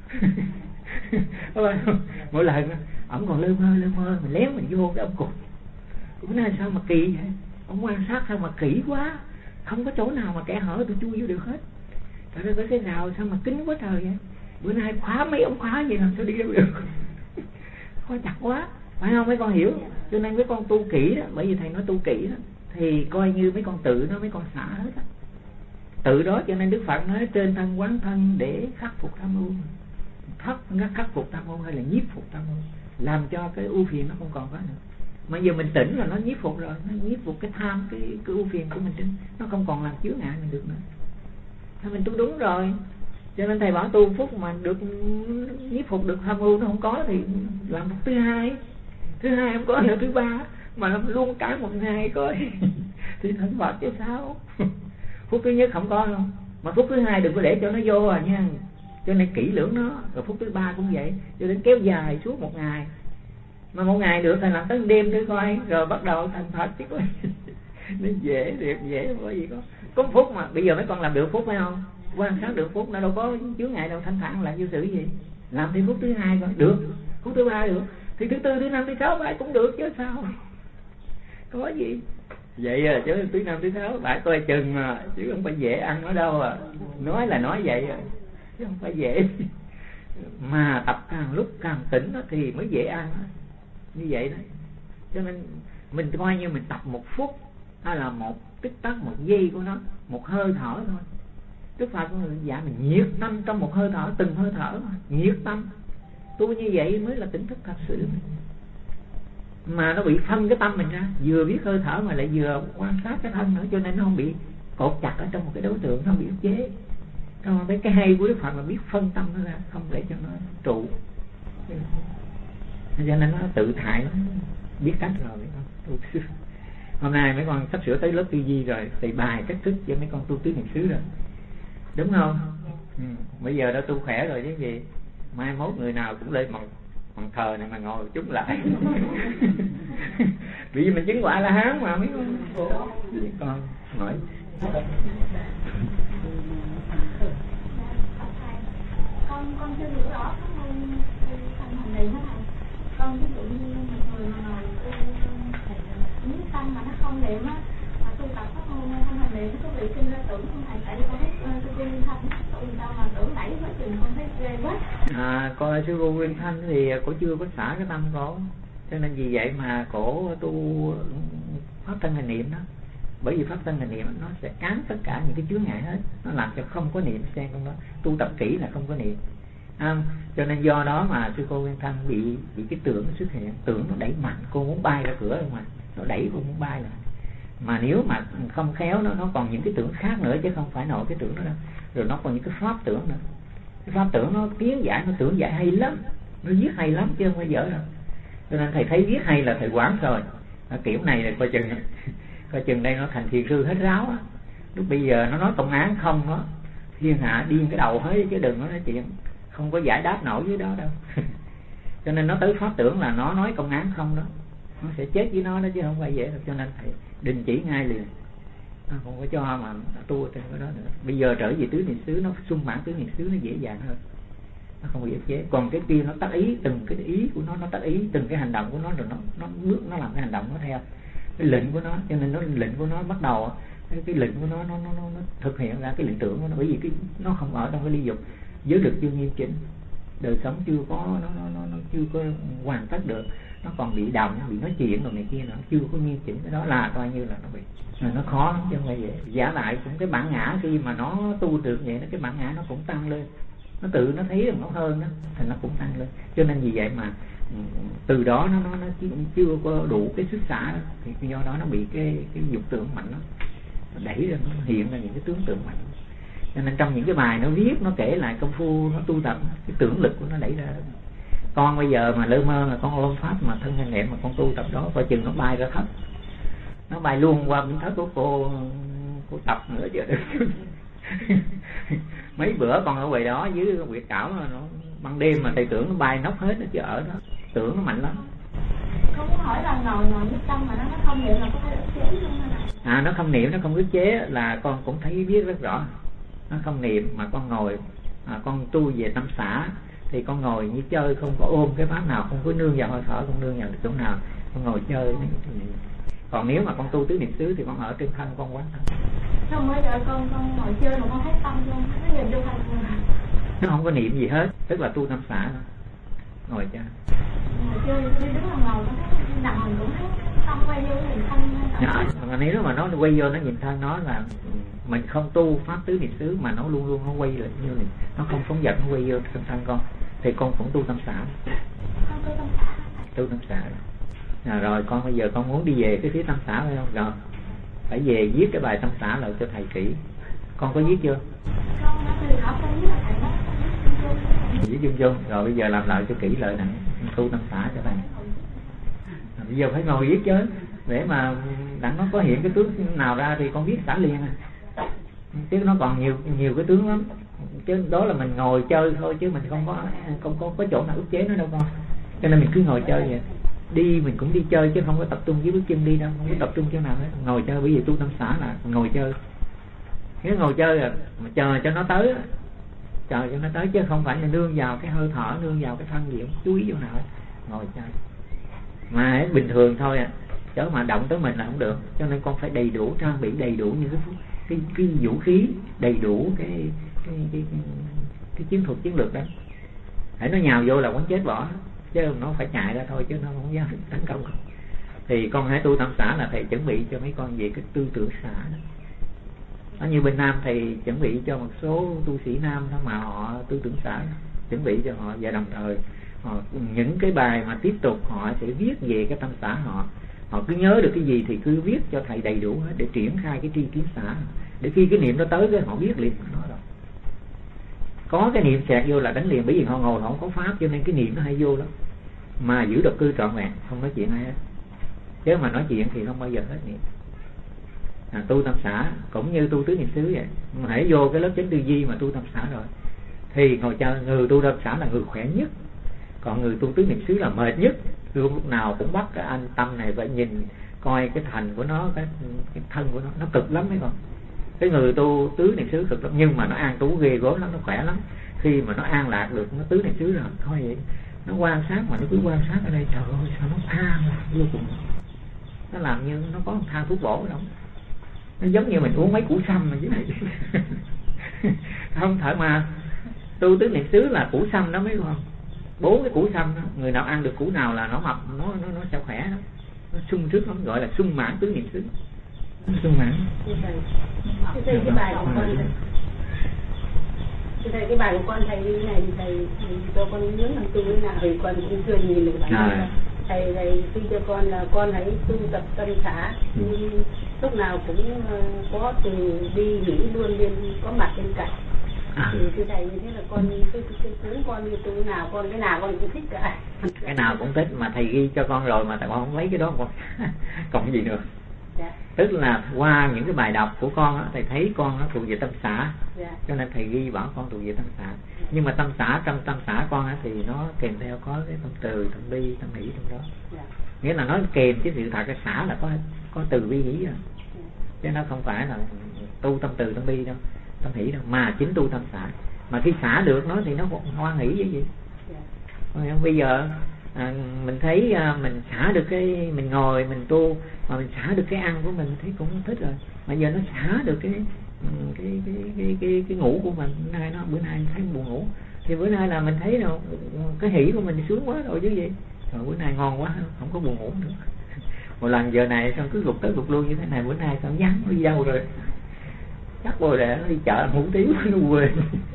mỗi lần ổng còn lơ mơ mình léo mình vô cái ông cục, cũng nay sao mà kỳ vậy, ông quan sát sao mà kỹ quá, không có chỗ nào mà kẻ hở tôi chui vô được hết. Tại vì với cái nào sao mà kín quá trời vậy, bữa nay khóa mấy ống khóa vậy làm sao đi đâu được khóa chặt quá, phải không? Mấy con hiểu. Cho nên mấy con tu kỹ đó, bởi vì thầy nói tu kỹ đó, thì coi như mấy con tự nó, mấy con xả hết á, tự đó. Cho nên Đức Phật nói trên thân quán thân để khắc phục tham ưu. Khắc phục tham ưu hay là nhiếp phục tham ưu, làm cho cái ưu phiền nó không còn có nữa. Mà giờ mình tỉnh là nó nhiếp phục rồi, nó nhiếp phục cái tham, cái ưu phiền của mình, nó không còn làm chướng ngại mình được nữa. Thôi mình tu đúng rồi. Cho nên thầy bảo tu phúc mà được nhiếp phục được tham ưu nó không có thì làm phúc thứ hai không có nữa, thứ ba mà làm luôn cả một ngày coi thì thành Phật chứ sao. Phúc thứ nhất không có đâu, mà phúc thứ hai đừng có để cho nó vô à nha. Cho nên kỹ lưỡng nó. Rồi phút thứ ba cũng vậy, cho đến kéo dài suốt một ngày. Mà một ngày được thì làm tới đêm thử coi, rồi bắt đầu thành Phật chứ coi. Nó dễ không có gì có phút. Mà bây giờ mấy con làm được phút phải không? Quan sát được phút, nó đâu có chướng ngại đâu, thanh thản là vô sự gì. Làm thêm phút thứ hai coi được, phút thứ ba được, thì thứ tư, thứ năm, thứ sáu bãi cũng được chứ sao. Có gì vậy à, chứ thứ năm thứ sáu bãi coi chừng mà, chứ không phải dễ ăn ở đâu à. Nói là nói vậy à, chứ không phải dễ. Mà tập càng lúc càng tỉnh đó thì mới dễ ăn đó. Như vậy đó. Cho nên mình coi như mình tập một phút hay là một tích tắc, một giây của nó, một hơi thở thôi. Đức Phật dạy mình nhiệt tâm trong một hơi thở, từng hơi thở mà nhiệt tâm. Tu như vậy mới là tỉnh thức thật sự. Mà nó bị phân cái tâm mình ra, vừa biết hơi thở mà lại vừa quan sát cái thân nữa, cho nên nó không bị cột chặt ở trong một cái đối tượng, nó không bị ức chế. Còn cái hay của Đức Phật là biết phân tâm nó ra, không để cho nó trụ. Cho nên nó tự tại, nó biết cách rồi mấy con tu. Hôm nay mấy con sắp sửa tới lớp tư duy rồi, thầy bài cách thức cho mấy con tu tứ niệm xứ rồi, đúng không? Bây giờ đã tu khỏe rồi chứ gì. Mai mốt người nào cũng lên bằng thờ này mà ngồi chúng lại. Vì mình chứng quả là hán mà mấy con hỏi. Con chưa hiểu rõ cái tâm hành này thế này. Con ví dụ như một người mà ngồi nếu tâm mà nó không niệm á, mà tu tập pháp môn không hành niệm, nó có bị sinh ra tưởng không thầy? Tại vì con thấy sư cô Nguyên Thanh tụi sao mà tưởng đẩy quá chừng, con thấy ghê quá. Coi sư cô Nguyên Thanh thì cổ chưa có xả cái tâm cổ, cho nên vì vậy mà cổ tu pháp thân hành niệm đó. Bởi vì pháp thân là niệm nó sẽ cán tất cả những cái chướng ngại hết, nó làm cho không có niệm xen trong đó. Tu tập kỹ là không có niệm. Cho nên do đó mà sư cô Nguyên Thanh bị cái tưởng xuất hiện, tưởng nó đẩy mạnh, cô muốn bay ra cửa rồi mà nó đẩy cô muốn bay lại. Mà nếu mà không khéo nó còn những cái tưởng khác nữa, chứ không phải nội cái tưởng đó đâu. Rồi nó còn những cái pháp tưởng nữa. Cái pháp tưởng nó tiến giải, nó tưởng giải hay lắm, nó viết hay lắm chứ không phải dở đâu. Cho nên thầy thấy viết hay là thầy quán rồi. Kiểu này là coi chừng đây nó thành thiền sư hết ráo á. Lúc bây giờ nó nói công án không, nó thiên hạ điên cái đầu hết, chứ đừng nói chuyện không có giải đáp nổi với đó đâu. Cho nên nó tới pháp tưởng là nó nói công án không đó, nó sẽ chết với nó đó chứ không phải dễ đâu. Cho nên thầy đình chỉ ngay liền, nó không có cho mà tu trên cái đó nữa. Bây giờ trở về tứ niệm xứ, nó sung mãn tứ niệm xứ nó dễ dàng hơn, nó không bị ức chế. Còn cái kia nó tác ý, từng cái ý của nó tác ý từng cái hành động của nó, rồi nó bước nó làm cái hành động nó theo cái lệnh của nó. Cho nên nó lệnh của nó bắt đầu cái lệnh của nó thực hiện ra cái lệnh tưởng của nó. Bởi vì cái nó không ở trong cái ly dục, giới lực chưa nghiêm chỉnh, đời sống chưa có nó chưa có hoàn tất được, nó còn bị động, bị nói chuyện rồi này kia nữa, chưa có nghiêm chỉnh. Cái đó là coi như là nó bị nó khó lắm chứ không phải vậy. Giả lại cũng cái bản ngã khi mà nó tu được vậy, cái bản ngã nó cũng tăng lên, nó tự nó thấy nó hơn đó, thì nó cũng tăng lên. Cho nên vì vậy mà từ đó nó chưa có đủ cái sức xả, thì do đó nó bị cái dục tưởng mạnh, nó đẩy ra, nó hiện ra những cái tướng tượng mạnh. Cho nên trong những cái bài nó viết, nó kể lại công phu nó tu tập, cái tưởng lực của nó đẩy ra. Con bây giờ mà lơ mơ là con ôm pháp mà thân hành niệm mà con tu tập đó, coi chừng nó bay ra thấp, nó bay luôn qua miếng thấp của cô tập nữa chứ được. Mấy bữa con ở ngoài đó dưới Nguyệt Cảo nó ban đêm mà thầy tưởng nó bay nóc hết nó chứ ở đó, tưởng nó mạnh lắm. Con muốn hỏi là ngồi nhất tâm mà nó không niệm là có phải ức chế không hay là? Nó không niệm, nó không ức chế là con cũng thấy biết rất rõ. Nó không niệm mà con ngồi, con tu về tâm xả thì con ngồi như chơi, không có ôm cái pháp nào, không có nương vào hơi thở, không nương vào chỗ nào, con ngồi chơi. Còn nếu mà con tu tứ niệm xứ thì con ở trên thân con quán thân. Không, mới giờ con ngồi chơi mà con thấy tâm luôn, nó nhìn vô thân luôn. Nó không có niệm gì hết, tức là tu tâm xả thôi. Ngồi chơi. Ngồi chơi đi đứng là ngồi, con thấy nằm mình cũng thấy tâm quay vô nhìn thân. Nếu mà nó quay vô nó nhìn thân nó là mình không tu pháp tứ niệm xứ mà nó luôn luôn nó quay lại như này, nó không phóng dật, nó quay vô trong thân con thì con cũng tu tâm xả. Con tu tâm xả. Tu tâm xả. Rồi con bây giờ con muốn đi về cái phía tâm xả phải không? Rồi phải về viết cái bài tâm xả lại cho thầy kỹ. Con có viết chưa? Con đã từ học con viết là thầy đó. Viết chung chung. Rồi bây giờ làm lại cho kỹ lời này, tu tâm xả cho thầy. Bây giờ phải ngồi viết chứ, để mà đặng nó có hiện cái tướng nào ra thì con viết xả liền chứ nó còn nhiều cái tướng lắm. Chứ đó là mình ngồi chơi thôi, chứ mình không có chỗ nào ức chế nó đâu con. Cho nên mình cứ ngồi chơi vậy. Đi mình cũng đi chơi chứ không có tập trung với bước chân đi đâu, không có tập trung chỗ nào hết. Ngồi chơi, bởi vì tu tâm xả là ngồi chơi. Cái ngồi chơi là mà chờ cho nó tới, chờ cho nó tới chứ không phải là nương vào cái hơi thở, nương vào cái thân gì, không chú ý chỗ nào hết. Ngồi chơi. Mà bình thường thôi chớ mà động tới mình là không được. Cho nên con phải đầy đủ, trang bị đầy đủ những cái vũ khí, đầy đủ cái chiến thuật chiến lược đó. Hãy nó nhào vô là quán chết bỏ, chứ nó phải chạy ra thôi, chứ nó không dám tấn công. Thì con hãy tu tâm xả là thầy chuẩn bị cho mấy con về cái tư tưởng xả đó. Ở như bên Nam thầy chuẩn bị cho một số tu sĩ nam đó mà họ tư tưởng xả, chuẩn bị cho họ, và đồng thời những cái bài mà tiếp tục họ sẽ viết về cái tâm xả họ cứ nhớ được cái gì thì cứ viết cho thầy đầy đủ hết, để triển khai cái tri kiến xả, để khi cái niệm nó tới cái họ biết liền nó rồi. Có cái niệm xẹt vô là đánh liền, bởi vì họ ngồi họ không có pháp, cho nên cái niệm nó hay vô lắm. Mà giữ độc cư trọn vẹn, không nói chuyện ai hết. Chứ mà nói chuyện thì không bao giờ hết niệm. Tu tâm xả cũng như tu tứ niệm xứ vậy. Mà hãy vô cái lớp chánh tư duy mà tu tâm xả rồi thì ngồi chơi, người tu tâm xả là người khỏe nhất. Còn người tu tứ niệm xứ là mệt nhất. Lúc nào cũng bắt cái anh tâm này phải nhìn coi cái thành của nó, cái thân của nó cực lắm mấy con. Cái người tu tứ niệm xứ cực lắm, nhưng mà nó an trú ghê gớm lắm, nó khỏe lắm. Khi mà nó an lạc được, nó tứ niệm xứ rồi, thôi vậy nó quan sát, mà nó cứ quan sát ở đây, trời ơi sao nó than vô cùng. Nó làm như nó có than thuốc bổ đâu, nó giống như mình uống mấy củ sâm mà chứ này. Không phải mà tu tứ niệm xứ là củ sâm đó mấy con. 4 cái củ sâm đó, người nào ăn được củ nào là nó mập, nó sẽ khỏe đó. Nó sung sức lắm, gọi là sung mãn tứ niệm xứ. sung mãn. Thầy cái bài của con thầy cái bài của con thầy như này thì thầy cho con nhớ làm tu thế nào thì con cũng chưa nhìn được bản thầy khi cho con là con hãy tu tập tâm xã, lúc nào cũng có từ đi nghỉ luôn liên có mặt bên cạnh. Thì thầy như thế là con cái tướng con như tu nào con cái nào con cũng thích cả. Cái nào cũng thích mà thầy ghi cho con rồi mà tại con không lấy cái đó con còn cái gì nữa. Dạ. Tức là qua những cái bài đọc của con á, thầy thấy con nó thuộc về tâm xã. Dạ. Cho nên thầy ghi bảo con thuộc về tâm xã. Nhưng mà tâm xã, trong tâm xã con á, thì nó kèm theo có cái tâm từ, tâm bi, tâm hỷ trong đó. Dạ. Nghĩa là nó kèm chứ sự thật cái xã là có từ bi hỷ rồi. Chứ nó không phải là tu tâm từ tâm bi đâu, tâm hỷ đâu, mà chính tu tâm xã. Mà khi xả được nó thì nó hoan hỷ với gì. Dạ. Bây giờ mình thấy mình xả được cái mình ngồi mình tu mà mình xả được cái ăn của mình thấy cũng thích rồi. Mà giờ nó xả được cái ngủ của mình, bữa nay thấy buồn ngủ thì bữa nay là mình thấy là cái hỷ của mình sướng quá rồi chứ gì. Rồi bữa nay ngon quá không có buồn ngủ nữa. Một lần giờ này xong cứ gục tới gục luôn như thế này, bữa nay xong vắng nó đi đâu rồi. Chắc bồi để nó đi chợ hủ tiếu nó quên.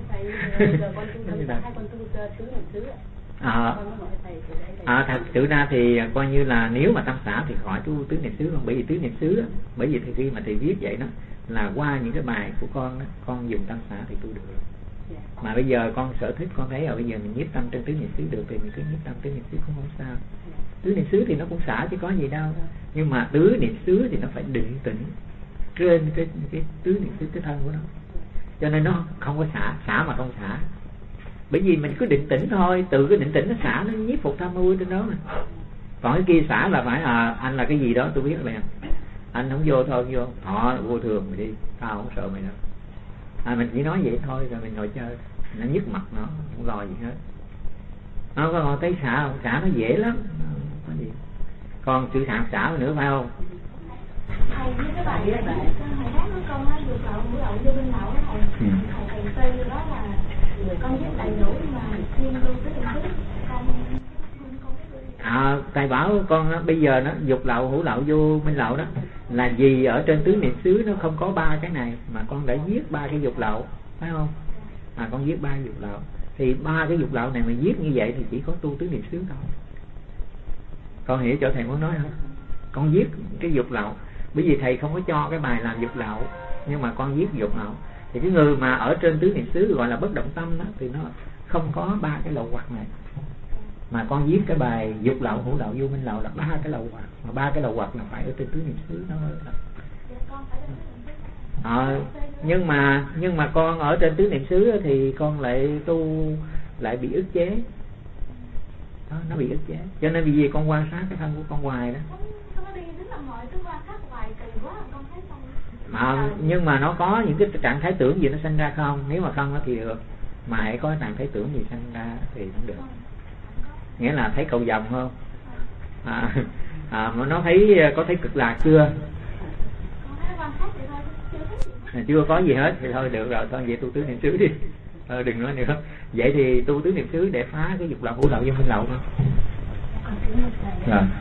Thật sự ra thì coi như là nếu mà tâm xã thì khỏi tu tứ niệm xứ không, bởi vì tứ niệm xứ bởi vì thì khi mà thầy viết vậy đó là qua những cái bài của con đó, con dùng tâm xã thì tu được rồi. Mà bây giờ con sở thích con thấy rồi, bây giờ mình nhiếp tâm trên tứ niệm xứ được thì mình cứ nhiếp tâm tứ niệm xứ cũng không sao. Tứ niệm xứ thì nó cũng xả chứ có gì đâu, nhưng mà tứ niệm xứ thì nó phải định tĩnh trên cái tứ niệm xứ cái thân của nó, cho nên nó không có xả mà không xả. Bởi vì mình cứ định tĩnh thôi, từ cái định tĩnh nó xả, nó nhiếp phục tham ưu trên đó mà. Còn cái kia xả là phải anh là cái gì đó tôi biết liền, anh không vô thôi vô, họ vô thường mày đi, tao không sợ mày đâu. Mình chỉ nói vậy thôi rồi mình ngồi chơi, nó nhức mặt nó không lo gì hết. Nó có thấy xả không? Xả nó dễ lắm, không có gì. Còn sự xả nữa phải không? Thầy với cái bài thầy hát nó con á, dục lậu ngũ lậu vô bên lậu á thầy tên như đó là con biết đầy đủ mà chuyên tu cái định thức con thầy bảo con bây giờ nó dục lậu hữu lậu vô minh lậu đó là vì ở trên tứ niệm xứ nó không có ba cái này mà con đã giết ba cái dục lậu phải không? Con giết ba dục lậu thì ba cái dục lậu này mà giết như vậy thì chỉ có tu tứ niệm xứ thôi. Con hiểu chỗ thầy muốn nói không? Con giết cái dục lậu bởi vì thầy không có cho cái bài làm dục lậu, nhưng mà con giết dục lậu thì cái người mà ở trên tứ niệm xứ gọi là bất động tâm đó thì nó không có ba cái lậu hoặc này, mà con viết cái bài dục lậu hữu lậu vô minh lậu là ba cái lậu hoặc, mà ba cái lậu hoặc là phải ở trên tứ niệm xứ nó nhưng mà con ở trên tứ niệm xứ thì con lại tu lại bị ức chế đó, nó bị ức chế, cho nên vì con quan sát cái thân của con hoài đó. Nhưng mà nó có những cái trạng thái tưởng gì nó sinh ra không? Nếu mà không thì được, mà hãy có trạng thái tưởng gì sinh ra thì cũng được. Nghĩa là thấy cầu vồng không? Mà nó thấy có thấy cực lạc chưa? Chưa có gì hết thì thôi được rồi, thôi vậy tu tứ niệm xứ đi. Đừng nói nữa. Vậy thì tu tứ niệm xứ để phá cái dục lậu hữu lậu với minh lậu thôi. Rồi.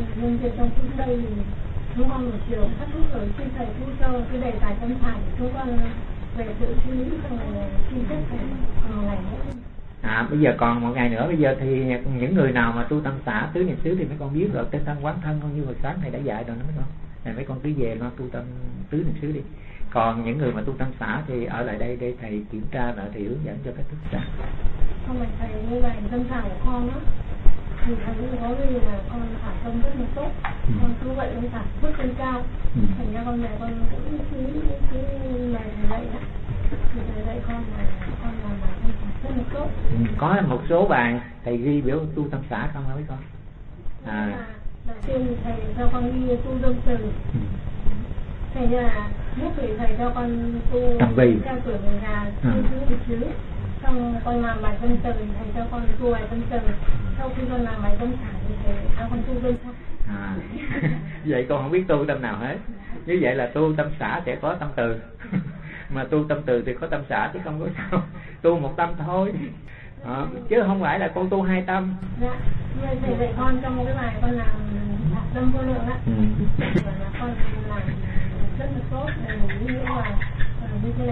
Chúng con một chiều phát thuốc rồi xin thầy thu cho cái đề tài tâm thải của chúng con về sự suy nghĩ rồi xin phép thầy còn ngày nữa. Bây giờ còn một ngày nữa, bây giờ thì những người nào mà tu tâm xã tứ niệm xứ thì mấy con biết rồi, tên thân quán thân con như hồi sáng thầy đã dạy rồi đó mấy con. Này mấy con cứ về lo tu tâm tứ niệm xứ đi. Còn những người mà tu tâm xã thì ở lại đây để thầy kiểm tra lại thì hướng dẫn cho các thức xã. Không phải thầy như vậy tâm thải của con đó. Thì thầy cũng có gì là con thả tâm rất là tốt, con cứ vậy con thả bước lên cao, thành ra con này con cũng suy nghĩ cái này thầy dạy đó, thì thầy dạy con là con làm rất là tốt. Có một số bạn thầy ghi biểu tu tâm xã không hả mấy con? Đầu tiên thì thầy cho con ghi tu dân từ, thầy là lúc thì thầy cho con tu theo tuổi người già, tu thứ chứ. Xong con làm bài tâm từ, thầy cho con tu bài tâm từ. Sau khi con làm bài tâm thả thì thầy cho con tu tâm xã. Vậy con không biết tu tâm nào hết. Như vậy là tu tâm xã sẽ có tâm từ. Mà tu tâm từ thì có tâm xã chứ không có sao. Tu một tâm thôi. Chứ không phải là con tu hai tâm. Dạ, thầy dạy con trong một cái bài con làm tâm vô lượng á. Và là con làm rất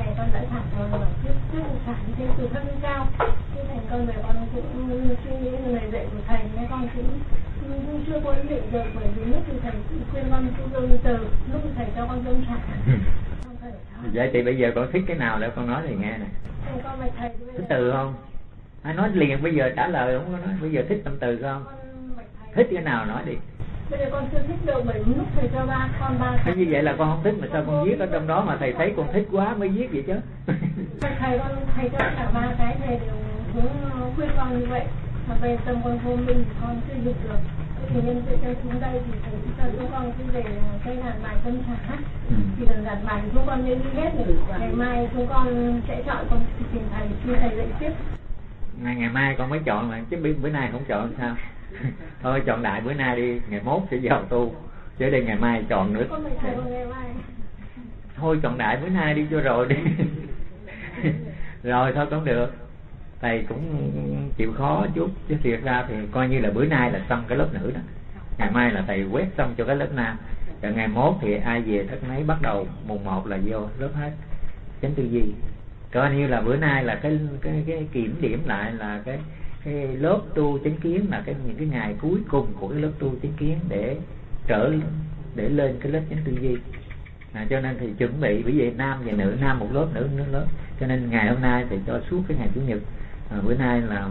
này con đã thẳng rồi, trước thẳng như thế từ thấp đến cao. Thế thành con về con cũng suy nghĩ lời dạy của thầy, nên con cũng chưa có ý định được, bởi vì lúc thì thầy khuyên con tu từ, lúc thì thầy cho con dâng thẳng. Vậy thì bây giờ con thích cái nào để con nói thì nghe nè. Thích từ không? Ai nói liền bây giờ trả lời không có nói. Bây giờ thích tâm từ không? Thích cái nào nói đi. Bây giờ con chưa thích được, bởi lúc thầy cho con ba cái. Như vậy là con không thích mà sao con viết ở trong đó mà thầy thấy con thích quá mới viết vậy chứ. Thầy cho cả ba cái thầy đều cũng khuyên con như vậy. Mà về tâm con vô minh thì con chưa dùng được. Thì nhân tiện cho chúng đây thì thầy cho chúng con cứ về cái ngàn bài tâm xã. Thì lần ngàn bài chúng con nên đi hết rồi. Ngày mai chúng con sẽ chọn con trình thầy khi thầy dạy tiếp. Ngày mai con mới chọn mà chứ bữa nay không chọn sao? Thôi chọn đại bữa nay đi, ngày mốt sẽ vào tu. Chứ đây ngày mai chọn nữa. Thôi chọn đại bữa nay đi cho rồi đi. Rồi thôi cũng được. Thầy cũng chịu khó chút chứ thiệt ra thì coi như là bữa nay là xong cái lớp nữ đó. Ngày mai là thầy quét xong cho cái lớp nam. Rồi ngày mốt thì ai về thất mấy bắt đầu mùng 1 là vô lớp hết chánh tư duy. Coi như là bữa nay là cái kiểm điểm lại là cái lớp tu chánh kiến, là những cái ngày cuối cùng của cái lớp tu chánh kiến để lên cái lớp chánh tư duy. Cho nên thì chuẩn bị, bởi vì nam và nữ, nam một lớp, nữ lớp. Cho nên ngày hôm nay thì cho suốt cái ngày chủ nhật. Bữa nay là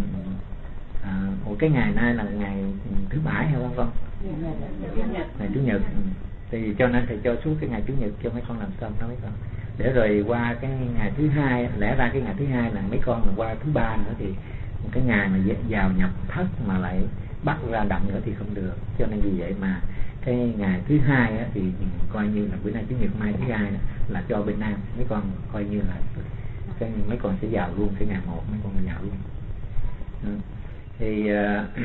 cái ngày nay là ngày thứ bảy hay không con? Ngày chủ nhật. Thì cho nên thì cho suốt cái ngày chủ nhật cho mấy con làm xong đó mấy con. Để rồi qua cái ngày thứ hai, lẽ ra cái ngày thứ hai là mấy con là qua thứ ba nữa thì một cái ngày mà vào nhập thất mà lại bắt ra động nữa thì không được. Cho nên vì vậy mà cái ngày thứ hai á, thì coi như là bữa nay chủ nhật, mai thứ hai là cho bên nam, mấy con coi như là mấy con sẽ vào luôn cái ngày 1, mấy con vào luôn. Thì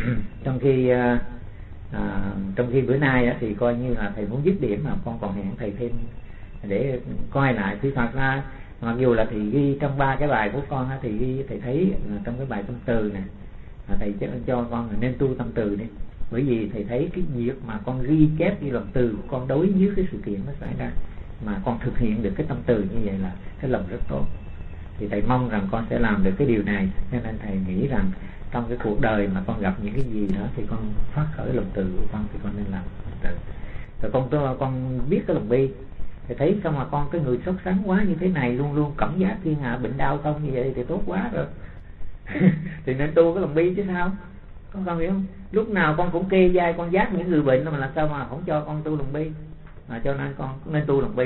trong khi bữa nay á, thì coi như là thầy muốn dứt điểm mà con còn hẹn thầy thêm để coi lại. Thì thật ra mặc dù là thầy ghi trong 3 cái bài của con á, thì ghi thầy thấy trong cái bài tâm từ nè, thầy cho con là nên tu tâm từ đi. Bởi vì thầy thấy cái việc mà con ghi chép ghi lòng từ của con đối với cái sự kiện nó xảy ra mà con thực hiện được cái tâm từ như vậy là cái lòng rất tốt. Thì thầy mong rằng con sẽ làm được cái điều này. Cho nên thầy nghĩ rằng trong cái cuộc đời mà con gặp những cái gì đó thì con phát khởi lòng từ của con thì con nên làm từ. Rồi con biết cái lòng bi. Thầy thấy sao mà con cái người sốt sắng quá như thế này, luôn luôn cảm giác thiên hạ bệnh đau không như vậy thì tốt quá rồi. Thì nên tu cái lòng bi chứ sao. Con hiểu không? Lúc nào con cũng kê vai con giác những người bệnh mà làm sao mà không cho con tu lòng bi. Cho nên con nên tu lòng bi.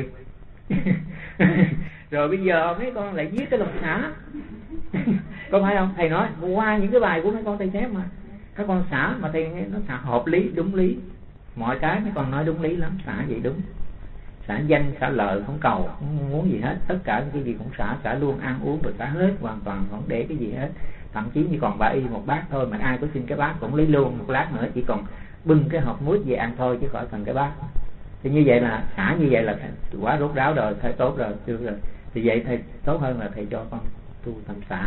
Rồi bây giờ mấy con lại viết cái lòng xả. Con phải không? Thầy nói qua những cái bài của mấy con thầy chép mà các con xả mà thầy nó xả hợp lý, đúng lý. Mọi cái mấy con nói đúng lý lắm, xả vậy đúng. Xả danh, xả lợi, không cầu, không muốn gì hết. Tất cả cái gì cũng xả luôn, ăn uống rồi xả hết, hoàn toàn không để cái gì hết. Thậm chí như còn 3 y một bát thôi mà ai có xin cái bát cũng lấy luôn một lát nữa, chỉ còn bưng cái hộp muối về ăn thôi chứ khỏi cần cái bát. Thì như vậy là xả như vậy là quá rốt ráo rồi, thầy tốt rồi, chưa rồi. Thì vậy thầy tốt hơn là thầy cho con tu tâm xả.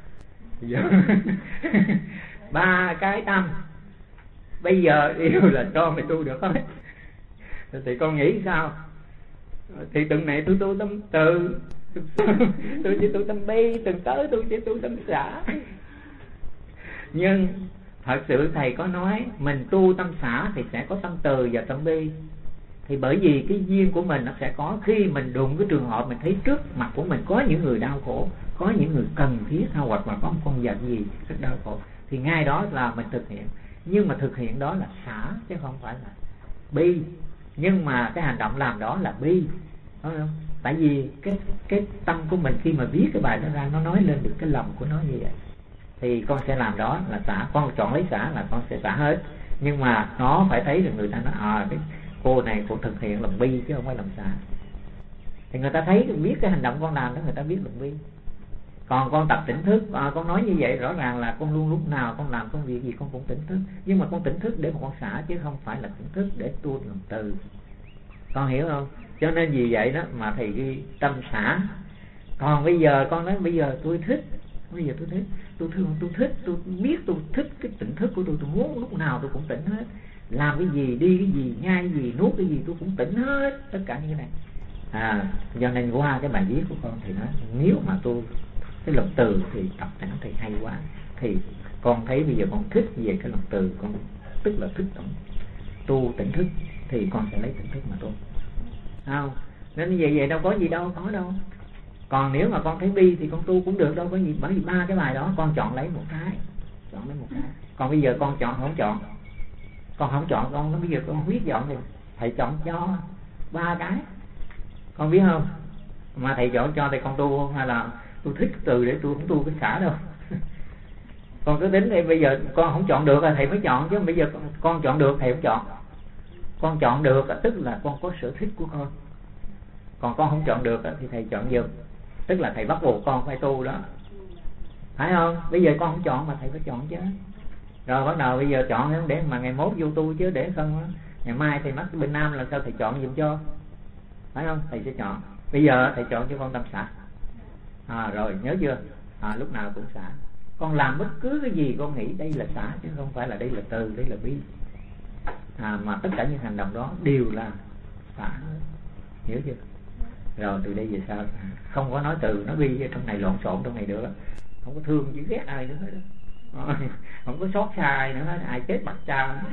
3 cái tâm bây giờ đều là cho mày tu được hết. Thì con nghĩ sao? Thì tuần này tôi tu tâm từ, tôi chỉ tu tâm bi, tuần tới tôi chỉ tu tâm xả. Nhưng thật sự thầy có nói mình tu tâm xả thì sẽ có tâm từ và tâm bi. Thì bởi vì cái duyên của mình nó sẽ có, khi mình đụng cái trường hợp mình thấy trước mặt của mình có những người đau khổ, có những người cần thiết hoặc là có một con vật gì rất đau khổ, thì ngay đó là mình thực hiện. Nhưng mà thực hiện đó là xả chứ không phải là bi. Nhưng mà cái hành động làm đó là bi, đúng không? Tại vì cái tâm của mình khi mà viết cái bài đó ra, nó nói lên được cái lòng của nó như vậy, thì con sẽ làm đó là xả. Con chọn lấy xả là con sẽ xả hết. Nhưng mà nó phải thấy được người ta nói cái cô này cô thực hiện lòng bi chứ không phải lòng xả. Thì người ta thấy biết cái hành động con làm đó, người ta biết lòng bi. Còn con tập tỉnh thức, con nói như vậy rõ ràng là con luôn lúc nào con làm công việc gì con cũng tỉnh thức. Nhưng mà con tỉnh thức để mà con xả chứ không phải là tỉnh thức để tu lòng từ. Con hiểu không? Cho nên vì vậy đó mà thầy ghi tâm xả. Còn bây giờ con nói bây giờ tôi thích, bây giờ tôi thích, tôi thương, tôi thích, tôi biết tôi thích cái tỉnh thức của tôi muốn lúc nào tôi cũng tỉnh hết. Làm cái gì, đi cái gì, nhai cái gì, nuốt cái gì tôi cũng tỉnh hết. Tất cả như thế này. Do nên qua cái bài viết của con thì nói nếu mà tu cái lòng từ thì tập tánh thì hay quá, thì con thấy bây giờ con thích về cái lòng từ, con tức là thích tu tỉnh thức, thì con sẽ lấy tỉnh thức mà tu, không? Nên như vậy đâu có gì đâu, có đâu. Còn nếu mà con thấy bi thì con tu cũng được, đâu có gì, bởi vì ba cái bài đó con chọn lấy một cái, Còn bây giờ con chọn không chọn, con không chọn, con bây giờ con không biết chọn thì thầy chọn cho ba cái, con biết không? Mà thầy chọn cho thì con tu không, hay là tôi thích từ để tôi không tu cái xả đâu. Con cứ tính đi, bây giờ con không chọn được là thầy mới chọn, chứ bây giờ con chọn được thầy không chọn. Con chọn được tức là con có sở thích của con, còn con không chọn được thì thầy chọn giùm, tức là thầy bắt buộc con phải tu đó, phải không? Bây giờ con không chọn mà thầy phải chọn chứ. Rồi bắt đầu bây giờ chọn để mà ngày mốt vô tu, chứ để không ngày mai thầy mắc bên Nam là sao thầy chọn giùm cho, phải không? Thầy sẽ chọn. Bây giờ thầy chọn cho con tâm xả, rồi nhớ chưa? Lúc nào cũng xả. Con làm bất cứ cái gì con nghĩ đây là xả, chứ không phải là đây là từ, đây là bi. Mà tất cả những hành động đó đều là xả, hiểu chưa? Rồi từ đây về sau không có nói từ, nói bi, trong này lộn xộn trong này được, không có thương chứ ghét ai nữa hết đó. Không có xót xa ai nữa hết, ai chết mặt cha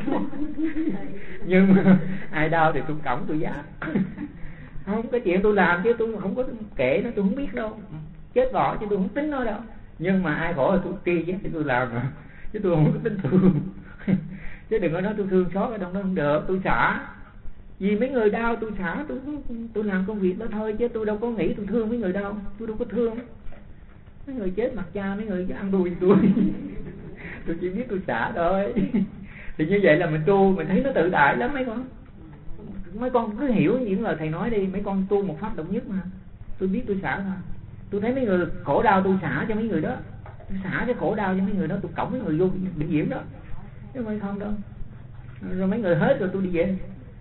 nhưng mà ai đau thì tôi cõng tôi giá. Không có chuyện tôi làm chứ tôi không có kể nó, tôi không biết đâu, chết bỏ chứ tôi không tính nó đâu. Nhưng mà ai khổ thì tôi kia chứ tôi làm mà, chứ tôi không có tính thương. Chứ đừng có nói tôi thương xót ở trong đó không được, tôi xả. Vì mấy người đau tôi xả, tôi làm công việc đó thôi, chứ tôi đâu có nghĩ tôi thương mấy người đau, tôi đâu có thương mấy người chết mặt cha, mấy người ăn đùi tôi. Tôi chỉ biết tôi xả thôi. Thì như vậy là mình tu, mình thấy nó tự tại lắm mấy con. Mấy con cứ hiểu những lời thầy nói đi, mấy con tu một pháp độc nhất mà. Tôi biết tôi xả mà. Tôi thấy mấy người khổ đau tôi xả cho mấy người đó, tôi xả cái khổ đau cho mấy người đó, tôi cõng mấy người vô bệnh viện đó, chứ không phải không đâu. Rồi mấy người hết rồi tôi đi về.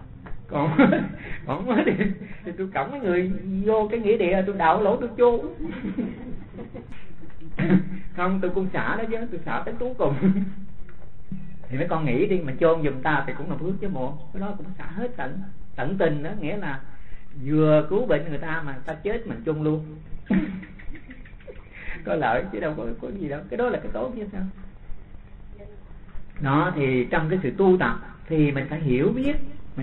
Còn mới thì tôi cõng mấy người vô cái nghĩa địa, tôi đào lỗ tôi chôn. Không, tôi cũng xả đó chứ, tôi xả tới cuối cùng. Thì mấy con nghĩ đi, mình chôn giùm ta thì cũng là phước chứ bộ. Cái đó cũng xả hết tận tình đó, nghĩa là vừa cứu bệnh người ta mà ta chết mình chôn luôn. Có lợi chứ đâu có gì đâu, cái đó là cái tốt chứ sao. Đó thì trong cái sự tu tập thì mình phải hiểu biết,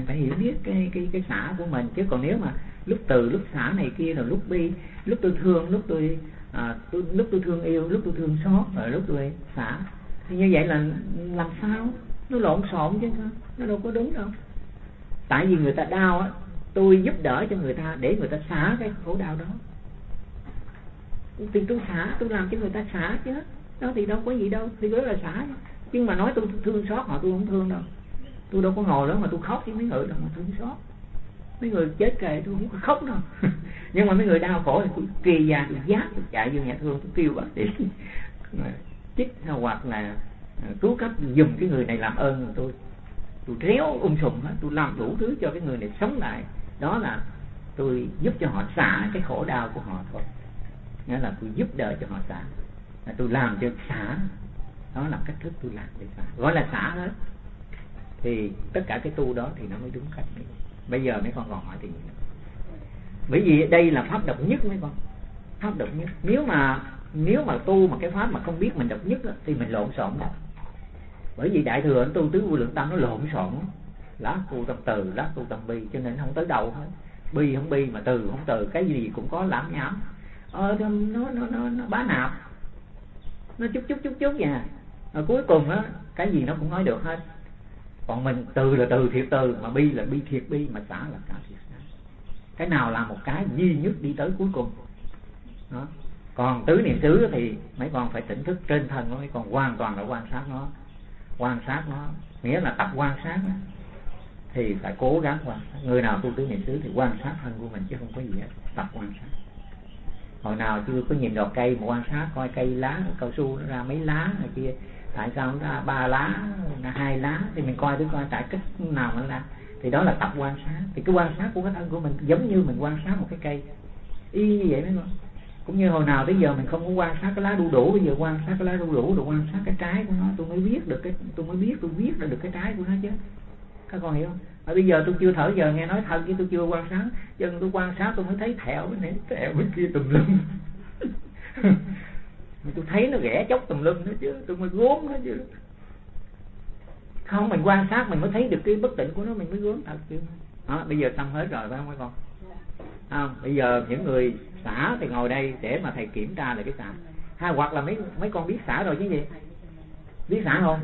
cái xả của mình, chứ còn nếu mà lúc từ lúc xả này kia, rồi lúc bi, lúc tôi thương, lúc tôi thương yêu, lúc tôi thương xót, rồi lúc tôi xả, thì như vậy là làm sao? Nó lộn xộn chứ sao? Nó đâu có đúng đâu. Tại vì người ta đau á, tôi giúp đỡ cho người ta để người ta xả cái khổ đau đó, thì tôi xả, tôi làm cho người ta xả chứ. Đó thì đâu có gì đâu, thì đó là xả. Nhưng mà nói tôi thương xót họ, tôi không thương đâu. Tôi đâu có ngồi đó mà tôi khóc với mấy người đâu mà thương xót. Mấy người chết kề tôi không có khóc đâu. Nhưng mà mấy người đau khổ thì tôi kỳ ra, tôi giác, tôi chạy vô nhà thương, tôi kêu bác sĩ chích hoặc là cứu cấp giùm cái người này, làm ơn tôi réo sùm hết, tôi làm đủ thứ cho cái người này sống lại. Đó là tôi giúp cho họ xả cái khổ đau của họ thôi. Nghĩa là tôi giúp đỡ cho họ xả, là tôi làm cho xả. Đó là cách thức tôi làm để xả, gọi là xả hết. Thì tất cả cái tu đó thì nó mới đúng cách. Bây giờ mấy con còn hỏi thì bởi vì đây là pháp độc nhất mấy con, pháp độc nhất. Nếu mà tu mà cái pháp mà không biết mình độc nhất đó, thì mình lộn xộn đó. Bởi vì đại thừa tu tứ vô lượng tâm nó lộn xộn, lá tu tâm từ, lá tu tâm bi, cho nên không tới đầu hết. Bi không bi mà từ không từ, cái gì cũng có lãm nhảm. Nó bá nạp, nó chút nha. Rồi cuối cùng á, cái gì nó cũng nói được hết. Còn mình từ là từ thiệt từ, mà bi là bi thiệt bi, mà xả là xả thiệt xả. Cái nào là một cái duy nhất đi tới cuối cùng đó. Còn tứ niệm xứ thì mấy con phải tỉnh thức trên thân nó, mấy con hoàn toàn là quan sát nó, nghĩa là tập quan sát đó. Thì phải cố gắng quan sát. Người nào tu tứ niệm xứ thì quan sát thân của mình chứ không có gì hết, tập quan sát. Hồi nào chưa có nhìn đọt cây mà quan sát coi cây lá cao su nó ra mấy lá này kia, tại sao nó ra 3 lá, 2 lá, thì mình coi tại cách nào nó ra. Thì đó là tập quan sát. Thì cái quan sát của cái thân của mình giống như mình quan sát một cái cây, y như vậy mấy con. Cũng như hồi nào tới giờ mình không có quan sát cái lá đu đủ, bây giờ quan sát cái lá đu đủ rồi quan sát cái trái của nó, tôi mới biết được tôi viết ra được cái trái của nó chứ. Các con hiểu không? Bây giờ tôi chưa thở giờ nghe nói thật chứ tôi chưa quan sát. Chân tôi quan sát tôi mới thấy thẹo cái này thẹo bên kia tùm lum. Tôi thấy nó ghẻ chốc tùm lum nữa chứ, tôi mới gốm nó chứ. Không, mình quan sát mình mới thấy được cái bất tịnh của nó, mình mới gốm thật chứ. Đó, bây giờ xong hết rồi phải không mấy con? Bây giờ những người xả thì ngồi đây để mà thầy kiểm tra lại cái xả. Hay hoặc là mấy con biết xả rồi chứ gì? Biết xả không?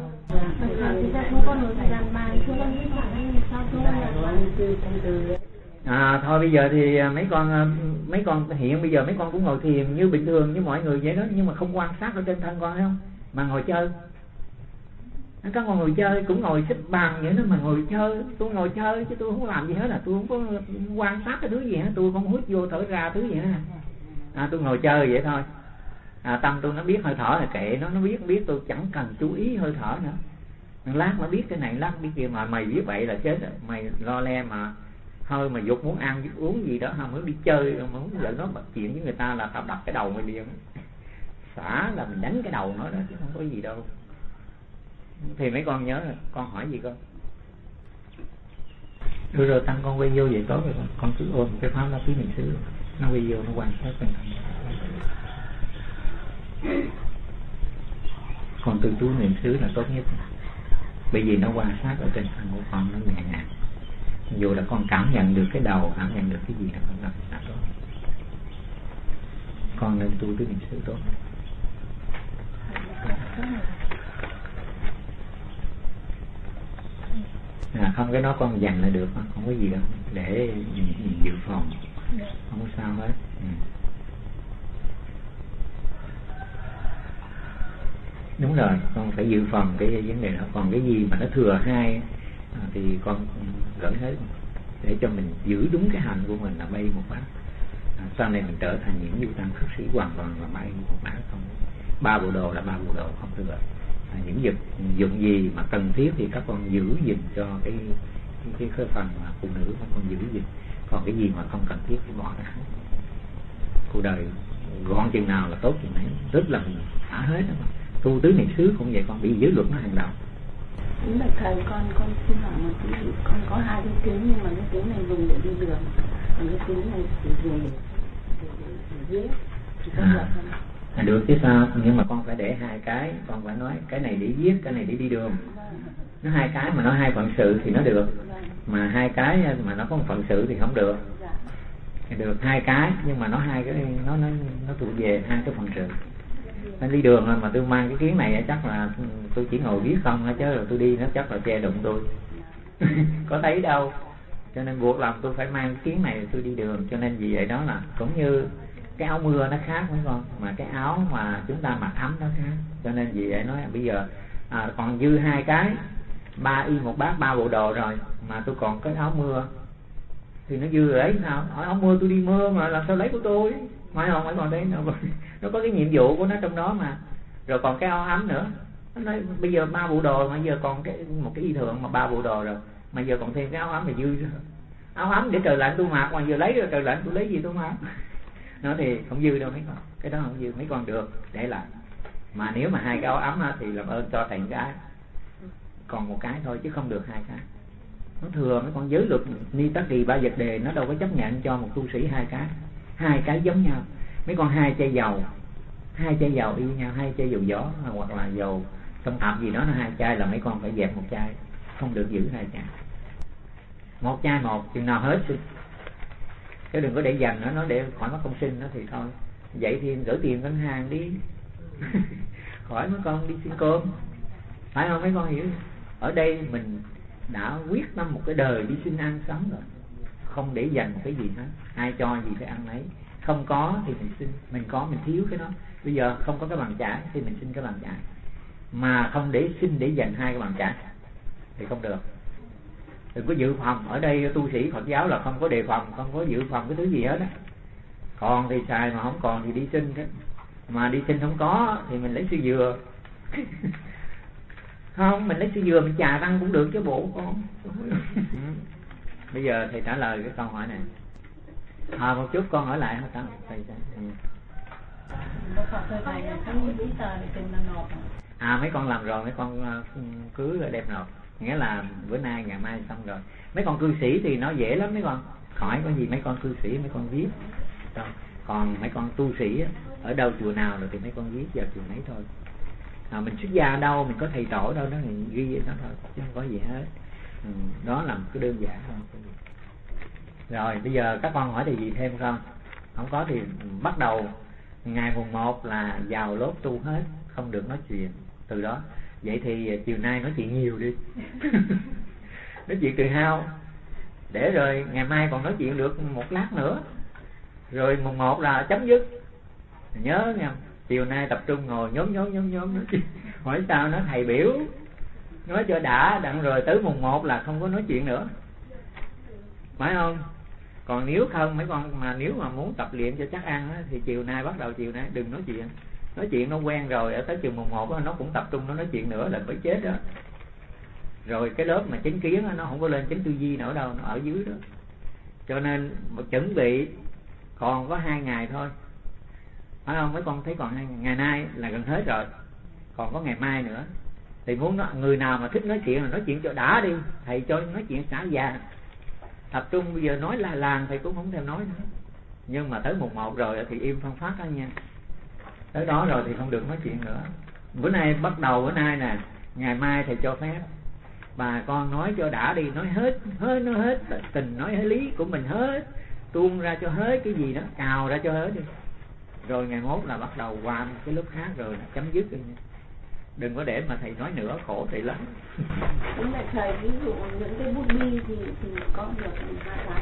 Thôi bây giờ thì mấy con hiện bây giờ mấy con cũng ngồi thiền như bình thường như mọi người vậy đó, nhưng mà không quan sát ở trên thân con thấy không? Mà ngồi chơi. Các con ngồi chơi cũng ngồi xếp bàn vậy đó mà ngồi chơi. Tôi ngồi chơi chứ tôi không làm gì hết, là tôi không có quan sát cái thứ gì hết, tôi không hút vô thở ra thứ gì hết. Tôi ngồi chơi vậy thôi. Tâm tôi nó biết hơi thở là kệ nó biết tôi chẳng cần chú ý hơi thở nữa. Lát nó biết cái này lát biết kia, mà mày biết vậy là chết rồi. Mày lo le mà hơi mà dục muốn ăn uống gì đó, không muốn đi chơi, mà muốn giận nó bật chuyện với người ta là tao đập cái đầu mày liền. Xả là mình đánh cái đầu nó đó chứ không có gì đâu. Thì mấy con nhớ, con hỏi gì con? Rồi tăng con quay vô vậy tốt rồi con cứ ôm cái pháp La Tứ Niệm xứ, nó quay vô nó quan sát bên thân. Con tự trú niệm xứ là tốt nhất, bởi vì nó quan sát ở trên thân của con nó nhẹ nhàng. Dù là con cảm nhận được cái đầu, cảm nhận được cái gì là con làm tốt. Con nên tu tứ niệm xứ tốt. Không cái đó con dành là được, không có gì đâu, để dự phòng, không có sao hết. Đúng rồi, con phải dự phòng cái vấn đề đó. Còn cái gì mà nó thừa hai thì con gửi hết để cho mình giữ đúng cái hành của mình là bay một bát. Sau này mình trở thành những du tăng khất sĩ hoàn toàn là bay một bát không. 3 bộ đồ là 3 bộ đồ không thừa. Những dụng gì mà cần thiết thì các con giữ gìn cho cái phần mà phụ nữ các con giữ gìn. Còn cái gì mà không cần thiết thì bỏ ra. Cuộc đời gọn chừng nào là tốt chừng nấy, tức là mình xả hết đó mà. Tu tứ niệm xứ cũng vậy, con bị giới luật nó hàng đầu. Đúng là thầy, con xin hỏi một tí, con có 2 cái kính nhưng mà cái kính này dùng để đi đường, còn cái kính này chỉ dùng để viết thì có được không? Được chứ sao, nhưng mà con phải để 2 cái, con phải nói cái này để viết, cái này để đi đường. Nó 2 cái mà nó 2 phận sự thì nó được, mà 2 cái mà nó có một phận sự thì không được. Được 2 cái nhưng mà nó 2 cái nó thuộc về 2 cái phận sự. Nên đi đường mà tôi mang cái kiến này chắc là tôi chỉ ngồi viết không, chứ rồi tôi đi nó chắc là che đụng tôi. Có thấy đâu. Cho nên buộc lòng tôi phải mang cái kiến này tôi đi đường. Cho nên vì vậy đó là cũng như cái áo mưa nó khác phải không, mà cái áo mà chúng ta mặc ấm nó khác. Cho nên vì vậy nói bây giờ còn dư 2 cái, 3 y 1 bát 3 bộ đồ rồi, mà tôi còn cái áo mưa thì nó dư rồi đấy sao? Áo mưa tôi đi mưa mà làm sao lấy của tôi? Phải không? Phải còn đấy nó có cái nhiệm vụ của nó trong đó mà. Rồi còn cái áo ấm nữa. Nó nói bây giờ 3 bộ đồ mà giờ còn một cái y thường mà 3 bộ đồ rồi, mà giờ còn thêm cái áo ấm là dư. Áo ấm để trời lạnh tôi mặc, mà giờ lấy rồi trời lạnh tôi lấy gì tôi mặc? Nó thì không dư đâu mấy con. Cái đó không dư, mấy con được để lại. Mà nếu mà 2 cái áo ấm thì làm ơn cho thầy cái. Còn 1 cái thôi chứ không được 2 cái. Nó thừa mấy con giới luật ni tắc kỳ 3 vật đề, nó đâu có chấp nhận cho một tu sĩ 2 cái. 2 cái giống nhau. Mấy con 2 chai dầu, 2 chai dầu yêu nhau, 2 chai dầu gió hoặc là dầu sông thập gì đó, nó 2 chai là mấy con phải dẹp 1 chai, không được giữ 2 chai. 1 chai một, chừng nào hết đi. Chứ đừng có để dành nữa, nó để khỏi mất công sinh nó thì thôi. Vậy thì gửi tiền ngân hàng đi. Khỏi mấy con đi xin cơm. Phải không mấy con hiểu? Ở đây mình đã quyết tâm một cái đời đi xin ăn sống rồi, không để dành một cái gì hết. Ai cho gì phải ăn nấy. Không có thì mình xin, mình có mình thiếu cái đó. Bây giờ không có cái bằng trả thì mình xin cái bằng trả. Mà không để xin để dành 2 cái bằng trả thì không được. Đừng có dự phòng. Ở đây tu sĩ Phật giáo là không có đề phòng, không có dự phòng cái thứ gì hết á. Còn thì xài, mà không còn thì đi xin cái. Mà đi xin không có thì mình lấy sư dừa. Không, mình lấy sư dừa mình chà răng cũng được chứ bộ con. Bây giờ thầy trả lời cái câu hỏi này. Một chút con hỏi lại hả ta? Mấy con làm rồi, mấy con cứ đem nộp. nghĩa là bữa nay ngày mai xong rồi. Mấy con cư sĩ thì nó dễ lắm mấy con, hỏi có gì mấy con cư sĩ mấy con viết. Còn mấy con tu sĩ á, ở đâu chùa nào rồi thì mấy con viết vào chùa nấy thôi. Mình xuất gia ở đâu, mình có thầy tổ đâu đó thì ghi vậy đó thôi, chứ không có gì hết. Đó là một cái đơn giản thôi. Rồi bây giờ các con hỏi thì gì thêm không? Không có thì bắt đầu ngày mùng 1 là vào lớp tu hết, không được nói chuyện từ đó. Vậy thì chiều nay nói chuyện nhiều đi. Nói chuyện từ hao, để rồi ngày mai còn nói chuyện được một lát nữa, rồi mùng 1 là chấm dứt. Nhớ nha, chiều nay tập trung ngồi nhóm nói chuyện. Hỏi sao nó thầy biểu nói cho đã, đặng rồi tới mùng 1 là không có nói chuyện nữa, phải không? Còn nếu không, mấy con mà nếu mà muốn tập luyện cho chắc ăn á, thì chiều nay bắt đầu chiều nay đừng nói chuyện. Nói chuyện nó quen rồi, ở tới chiều mùng 1 á, nó cũng tập trung nó nói chuyện nữa là phải chết đó. Rồi cái lớp mà chánh kiến á, nó không có lên chánh tư duy nữa đâu, nó ở dưới đó. Cho nên chuẩn bị còn có 2 ngày thôi, phải không? Mấy con thấy còn 2 ngày, ngày nay là gần hết rồi, còn có ngày mai nữa. Thì muốn người nào mà thích nói chuyện là nói chuyện cho đã đi, thầy cho nói chuyện xả già. Tập trung bây giờ nói là làng thầy cũng không thèm nói nữa. Nhưng mà tới mùng 1 rồi thì im phân phát đó nha. Tới đó rồi thì không được nói chuyện nữa. Bữa nay bắt đầu bữa nay nè, ngày mai thầy cho phép bà con nói cho đã đi, nói hết tình, nói hết lý của mình hết, tuôn ra cho hết cái gì đó, cào ra cho hết đi. Rồi ngày mốt là bắt đầu qua cái lớp khác rồi là chấm dứt rồi nha. Đừng có để mà thầy nói nữa, khổ thầy lắm. Đúng là thầy, ví dụ những cái bút bi thì có được hai cái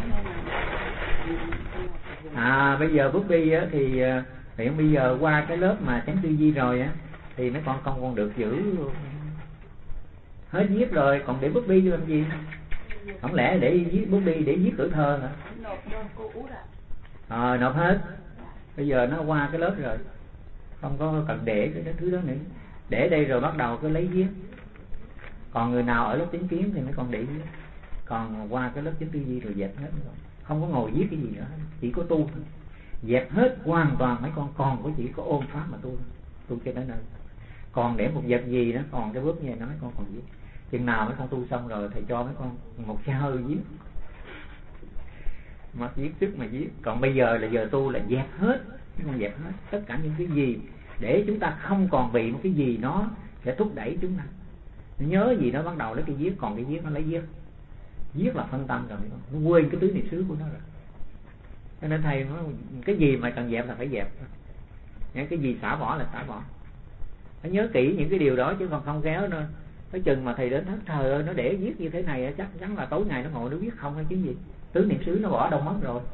hay là bây giờ bút bi á thì hiện bây giờ qua cái lớp mà chánh tư duy rồi á thì mấy con không còn được giữ hết viết rồi, còn để bút bi làm gì? Không lẽ để viết bút bi để viết tuổi thơ hả? Nộp hết. Bây giờ nó qua cái lớp rồi, không có cần để cái thứ đó nữa. Để đây rồi bắt đầu cứ lấy viết. Còn người nào ở lớp chánh kiến thì mấy con để viết. Còn qua cái lớp chánh tư duy rồi dẹp hết, không có ngồi viết cái gì nữa, chỉ có tu thôi. Dẹp hết hoàn toàn mấy con, còn có chỉ có ôm pháp mà tu cho đến nơi. Còn để một vật gì đó, còn cái bước như này nó mấy con còn viết. Chừng nào mấy con tu xong rồi thầy cho mấy con một xe hơi viết, mà viết sức mà viết. Còn bây giờ là giờ tu là dẹp hết, mấy con dẹp hết tất cả những cái gì để chúng ta không còn bị một cái gì nó sẽ thúc đẩy chúng ta. Nhớ gì đó bắt đầu lấy cái viết, còn cái viết nó lấy viết là phân tâm rồi, nó quên cái tứ niệm xứ của nó rồi. Cho nên thầy nói cái gì mà cần dẹp là phải dẹp, cái gì xả bỏ là xả bỏ. Phải nhớ kỹ những cái điều đó, chứ còn không kéo nữa. Cái chừng mà thầy đến thất trời ơi, nó để viết như thế này chắc chắn là tối ngày nó ngồi nó viết không hay chứ gì. Tứ niệm xứ nó bỏ đâu mất rồi.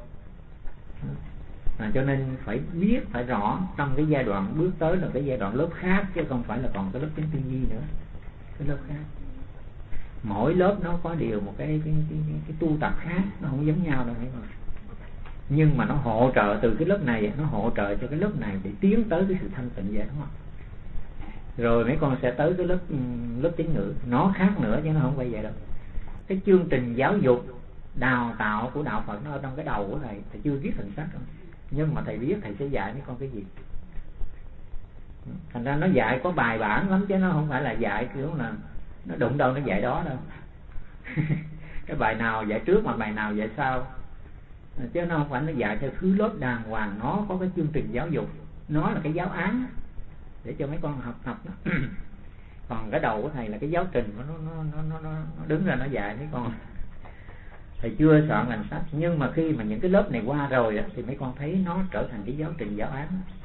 Cho nên phải viết phải rõ trong cái giai đoạn bước tới là cái giai đoạn lớp khác, chứ không phải là còn cái lớp chánh tư duy nữa. Cái lớp khác, mỗi lớp nó có điều một cái tu tập khác, nó không giống nhau đâu mấy người. Nhưng mà nó hỗ trợ từ cái lớp này, nó hỗ trợ cho cái lớp này để tiến tới cái sự thanh tịnh vậy, đúng không? Rồi mấy con sẽ tới cái lớp tín ngữ, nó khác nữa chứ nó không phải vậy đâu. Cái chương trình giáo dục đào tạo của đạo Phật nó ở trong cái đầu của thầy chưa viết thành sách đâu. Nhưng mà thầy viết, thầy sẽ dạy mấy con cái gì. Thành ra nó dạy có bài bản lắm, chứ nó không phải là dạy kiểu là nó đụng đâu nó dạy đó đâu. Cái bài nào dạy trước mà bài nào dạy sau, chứ nó không phải nó dạy theo thứ lớp đàng hoàng. Nó có cái chương trình giáo dục, nó là cái giáo án để cho mấy con học đó. Còn cái đầu của thầy là cái giáo trình, nó đứng ra nó dạy mấy con. Thầy chưa soạn thành sách, nhưng mà khi mà những cái lớp này qua rồi thì mấy con thấy nó trở thành cái giáo trình giáo án.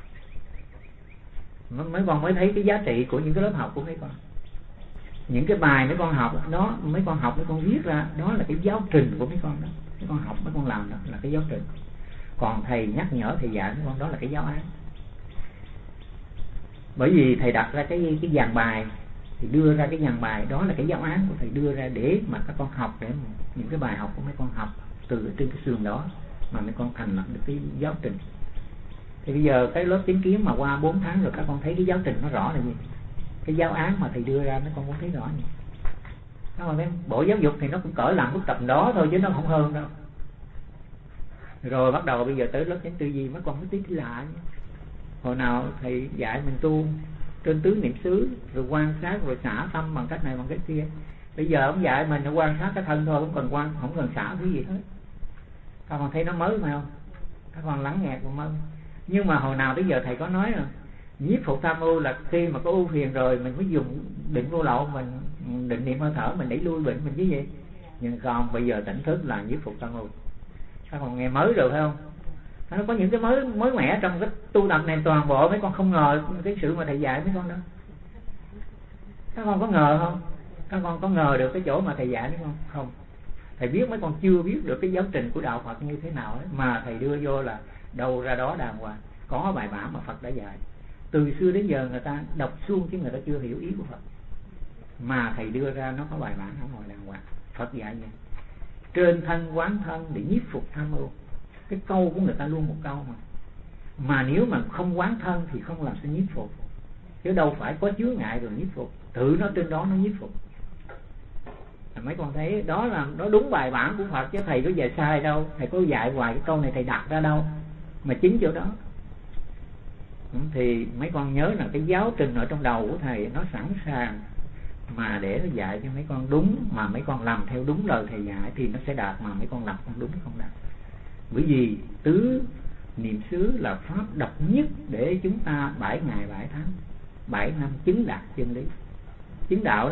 Mấy con mới thấy cái giá trị của những cái lớp học của mấy con. Những cái bài mấy con học đó, mấy con viết ra, đó là cái giáo trình của mấy con đó. Mấy con học, mấy con làm đó là cái giáo trình. Còn thầy nhắc nhở, thầy dạy mấy con đó là cái giáo án. Bởi vì thầy đặt ra cái dàn bài, thì đưa ra cái dàn bài đó là cái giáo án của thầy đưa ra để mà các con học, để những cái bài học của mấy con học từ trên cái sườn đó mà mấy con thành lập được cái giáo trình. Thì bây giờ cái lớp chánh kiến mà qua 4 tháng rồi, các con thấy cái giáo trình nó rõ là gì, cái giáo án mà thầy đưa ra mấy con cũng thấy rõ gì. Đó mà bộ giáo dục thì nó cũng cỡ làm bức tập đó thôi chứ nó không hơn đâu. Rồi bắt đầu bây giờ tới lớp chánh tư duy mấy con mới tí lạ nhé. Hồi nào thầy dạy mình tu trên tứ niệm xứ, rồi quan sát, rồi xả tâm bằng cách này bằng cách kia, Bây giờ ông dạy mình quan sát cái thân thôi, không cần xả thứ gì hết. Các con thấy nó mới phải không? Các con lắng nghe cũng mới. Nhưng mà hồi nào tới giờ thầy có nói rồi, nhiếp phục tham ưu là khi mà có ưu phiền rồi mình mới dùng định vô lậu, mình định niệm hơi thở, mình đẩy lui bệnh mình chứ gì. Nhưng còn bây giờ tỉnh thức là nhiếp phục tham ưu. Các con nghe mới rồi phải không? Nó có những cái mới mẻ trong cái tu tập này, toàn bộ mấy con không ngờ cái sự mà thầy dạy mấy con đó. Các con có ngờ không? Các con có ngờ được cái chỗ mà thầy dạy mấy con không? Thầy biết mấy con chưa biết được cái giáo trình của đạo Phật như thế nào ấy, mà thầy đưa vô là đâu ra đó đàng hoàng. Có bài bản mà Phật đã dạy. Từ xưa đến giờ người ta đọc suông chứ người ta chưa hiểu ý của Phật, mà thầy đưa ra nó có bài bản ở ngoài đàng hoàng. Phật dạy vậy: trên thân quán thân để nhiếp phục tham ưu. Cái câu của người ta luôn một câu mà nếu mà không quán thân thì không làm sao nhiếp phục. Chứ đâu phải có chướng ngại rồi nhiếp phục, tự nó trên đó nó nhiếp phục. Mấy con thấy đó là nó đúng bài bản của Phật, chứ thầy có dạy sai đâu. Thầy có dạy hoài cái câu này thầy đặt ra đâu, mà chính chỗ đó. Thì mấy con nhớ là cái giáo trình ở trong đầu của thầy nó sẵn sàng mà để nó dạy cho mấy con đúng, mà mấy con làm theo đúng lời thầy dạy thì nó sẽ đạt, mà mấy con làm không đúng không đạt. Bởi vì tứ niệm xứ là pháp độc nhất để chúng ta 7 ngày 7 tháng 7 năm chứng đạt chân lý, chứng đạo đó.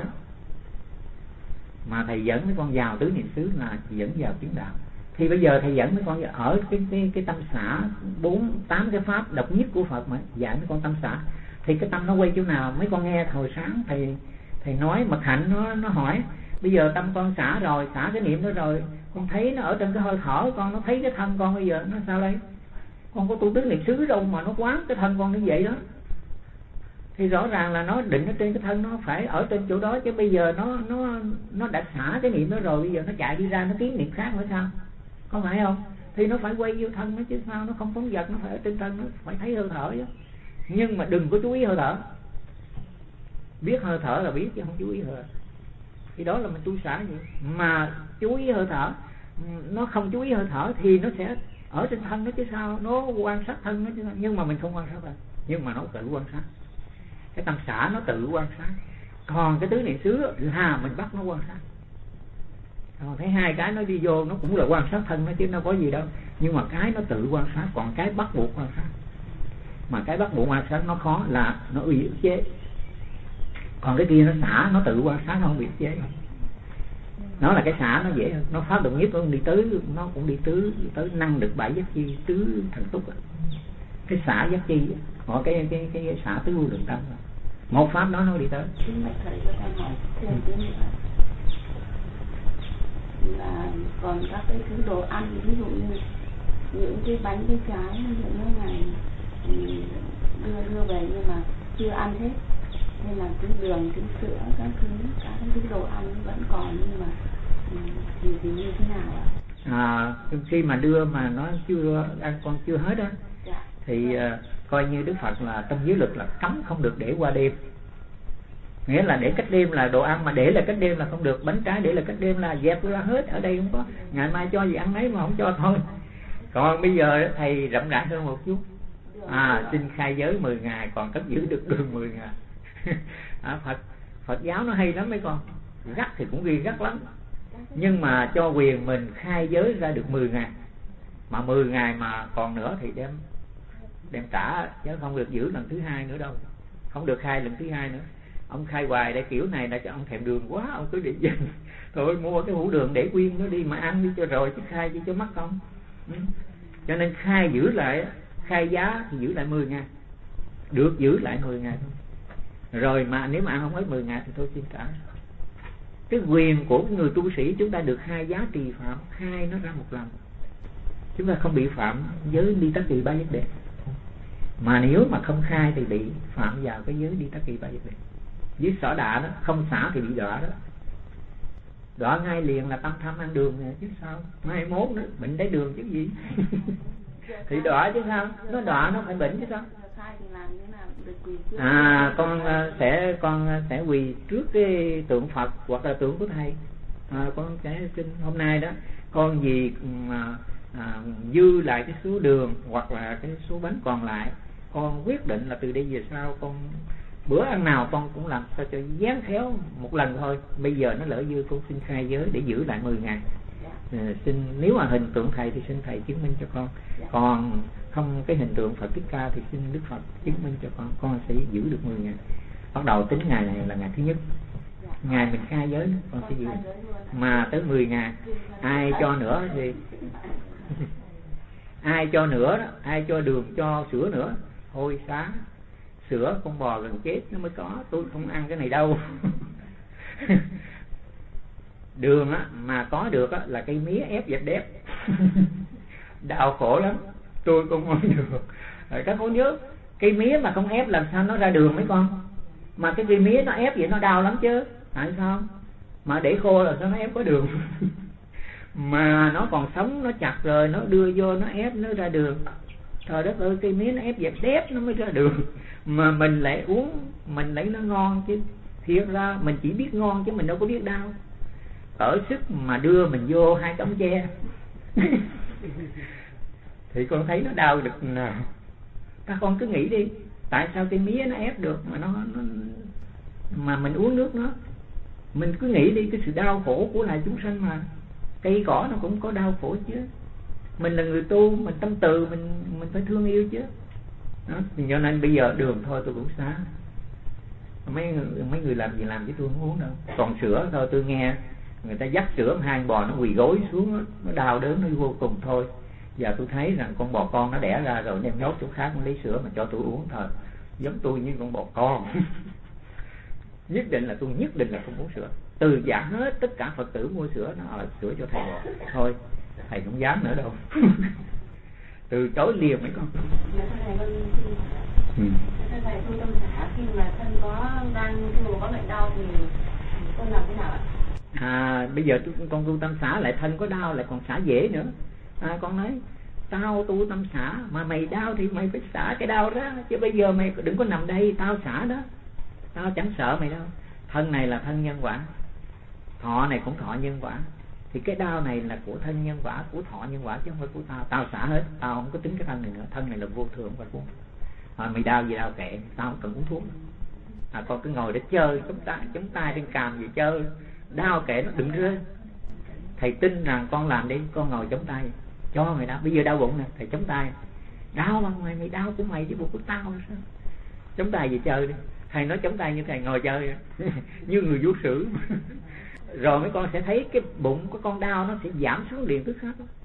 Mà thầy dẫn mấy con vào tứ niệm xứ là dẫn vào chứng đạo. Thì bây giờ thầy dẫn mấy con ở cái tâm xả 8 cái pháp độc nhất của Phật mà dạy mấy con tâm xả, thì cái tâm nó quay chỗ nào? Mấy con nghe hồi sáng thầy nói Mật Hạnh nó hỏi bây giờ tâm con xả rồi, xả cái niệm đó rồi, con thấy nó ở trên cái hơi thở con, nó thấy cái thân con bây giờ nó sao đây? Con có tu tứ niệm xứ đâu mà nó quán cái thân con như vậy đó. Thì rõ ràng là nó định ở trên cái thân, nó phải ở trên chỗ đó, chứ bây giờ nó đã xả cái niệm đó rồi, bây giờ nó chạy đi ra nó tiến niệm khác nữa sao? Có phải không? Thì nó phải quay vô thân nó chứ sao? Nó không phóng dật, nó phải ở trên thân, nó phải thấy hơi thở chứ. Nhưng mà đừng có chú ý hơi thở. Biết hơi thở là biết chứ không chú ý hơi thở. Thì đó là mình tu xả vậy. Mà chú ý hơi thở, nó không chú ý hơi thở thì nó sẽ ở trên thân nó chứ sao? Nó quan sát thân nó chứ sao? Nhưng mà mình không quan sát rồi, nhưng mà nó tự quan sát. Cái tâm xả nó tự quan sát. Còn cái tứ niệm xứ là mình bắt nó quan sát. Còn thấy hai cái nó đi vô nó cũng là quan sát thân nó chứ nó có gì đâu. Nhưng mà cái nó tự quan sát, còn cái bắt buộc quan sát. Mà cái bắt buộc quan sát nó khó là nó bị ức chế. Còn cái kia nó xả, nó tự quan sát, nó không bị ức chế. Nó là cái xả nó dễ hơn. Nó phát động nhất nó đi tới, nó cũng đi tới năng được 7 giác chi tứ thần túc. Cái xả giác chi, hoặc cái xả tứ vô lượng tâm. Một pháp đó nó đi tới. Thầy cho con hỏi thêm tiếng nữa là còn các cái thứ đồ ăn, ví dụ như những cái bánh cái trái những ngày đưa về nhưng mà chưa ăn hết, nên là cái đường, cái sữa, các thứ đồ ăn vẫn còn, nhưng mà thì như thế nào ạ? Khi mà đưa mà nó chưa ăn, con chưa hết đó, thì coi như Đức Phật là trong giới luật là cấm không được để qua đêm. Nghĩa là để cách đêm là đồ ăn, mà để là cách đêm là không được. Bánh trái để là cách đêm là dẹp ra hết, ở đây không có, ngày mai cho gì ăn nấy mà không cho thôi. Còn bây giờ thầy rộng rãi hơn một chút, xin khai giới 10 ngày còn cất giữ được đường 10 ngày. Phật giáo nó hay lắm mấy con. Gắt thì cũng ghi gắt lắm, nhưng mà cho quyền mình khai giới ra được 10 ngày. Mà 10 ngày mà còn nữa thì đem trả, chứ không được giữ lần thứ hai nữa đâu. Không được khai lần thứ hai nữa. Ông khai hoài để kiểu này là cho ông thèm đường quá, ông cứ để dành. Thôi mua cái hũ đường để quyên nó đi mà ăn đi cho rồi, chứ khai chứ cho mắc không. Cho nên khai giữ lại, khai giá thì giữ lại 10 ngày. Được giữ lại 10 ngày thôi. Rồi mà nếu mà ăn không hết 10 ngày thì thôi xin trả. Cái quyền của người tu sĩ chúng ta được hai giá trì phạm, khai nó ra một lần. Chúng ta không bị phạm giới đi tắc kỳ ba giác đệ. Mà nếu mà không khai thì bị phạm vào cái giới đi tắc kỳ ba giác đệ. Với sở đạ đó, không xả thì bị đọa đó. Đọa ngay liền là tâm tham ăn đường này, chứ sao? Mai mốt nữa bệnh đái đường chứ gì. Thì đọa chứ sao? Nó đọa nó phải bệnh chứ sao? Con sẽ quỳ trước cái tượng Phật hoặc là tượng của thầy. Con sẽ xin hôm nay đó, con gì dư lại cái số đường hoặc là cái số bánh còn lại, con quyết định là từ đây về sau con bữa ăn nào con cũng làm sao cho dán khéo một lần thôi. Bây giờ nó lỡ dư, con xin khai giới để giữ lại 10 ngày. Xin nếu mà hình tượng thầy thì xin thầy chứng minh cho con, còn không cái hình tượng Phật Thích Ca thì xin Đức Phật chứng minh cho con sẽ giữ được 10 ngày. Bắt đầu tính ngày này là ngày thứ nhất, ngày mình khai giới con sẽ giữ. Mà tới 10 ngày ai cho nữa thì ai cho nữa đó, ai cho đường cho sữa nữa, thôi xá, sữa con bò gần chết nó mới có, tôi không ăn cái này đâu. Đường á mà có được á là cây mía ép dẹp đép. Đau khổ lắm, tôi không ăn được. Rồi các con nhớ, cây mía mà không ép làm sao nó ra đường mấy con. Mà cái cây mía nó ép vậy nó đau lắm chứ. Tại sao? Mà để khô là sao nó ép có đường. Mà nó còn sống, nó chặt rồi nó đưa vô nó ép nó ra đường. Trời đất ơi, cây mía nó ép dẹp đép nó mới ra đường. Mà mình lại uống, mình lấy nó ngon chứ. Thiệt ra mình chỉ biết ngon chứ mình đâu có biết đau. Ở sức mà đưa mình vô 2 tấm tre thì con thấy nó đau được nào. Các con cứ nghĩ đi, tại sao cây mía nó ép được mà nó mà mình uống nước nó. Mình cứ nghĩ đi, cái sự đau khổ của loài chúng sanh mà. Cây cỏ nó cũng có đau khổ chứ. Mình là người tu, mình tâm từ, mình phải thương yêu chứ. Đó, thì cho nên bây giờ đường thôi tôi cũng xá. Mấy người làm gì làm chứ tôi không uống đâu. Còn sữa thôi, tôi nghe người ta dắt sữa 2 con bò nó quỳ gối xuống, nó đau đớn nó vô cùng thôi. Giờ tôi thấy rằng con bò con nó đẻ ra rồi đem nhốt chỗ khác nó lấy sữa mà cho tôi uống thôi. Giống tôi như con bò con. Nhất định là không uống sữa. Từ giả hết tất cả Phật tử mua sữa, nó ở sữa cho thầy bò. Thôi thầy không dám nữa đâu. Từ chối liền mấy con. Thầy tu tâm xã khi mà thân có bệnh đau thì con làm thế nào ạ? Bây giờ con tu tâm xã lại thân có đau lại còn xả dễ nữa. Con nói tao tu tâm xã mà mày đau thì mày phải xả cái đau ra, chứ bây giờ mày đừng có nằm đây, tao xả đó, tao chẳng sợ mày đâu. Thân này là thân nhân quả, thọ này cũng thọ nhân quả, thì cái đau này là của thân nhân quả, của thọ nhân quả chứ không phải của tao. Tao xả hết, tao không có tính cái thân này nữa. Thân này là vô thường và vô. Mày đau gì đau kệ, tao không cần uống thuốc. Con cứ ngồi để chơi, chống tay trên càm gì chơi, đau kệ nó đừng rơi. Thầy tin rằng con làm đi, con ngồi chống tay cho mày đau. Bây giờ đau bụng nè, thầy chống tay, đau mà mày đau của mày chứ bụng của tao là sao? Chống tay gì chơi đi. Thầy nói chống tay như thầy ngồi chơi như người vũ sử. Rồi mấy con sẽ thấy cái bụng của con đau nó sẽ giảm xuống liền tức khắc.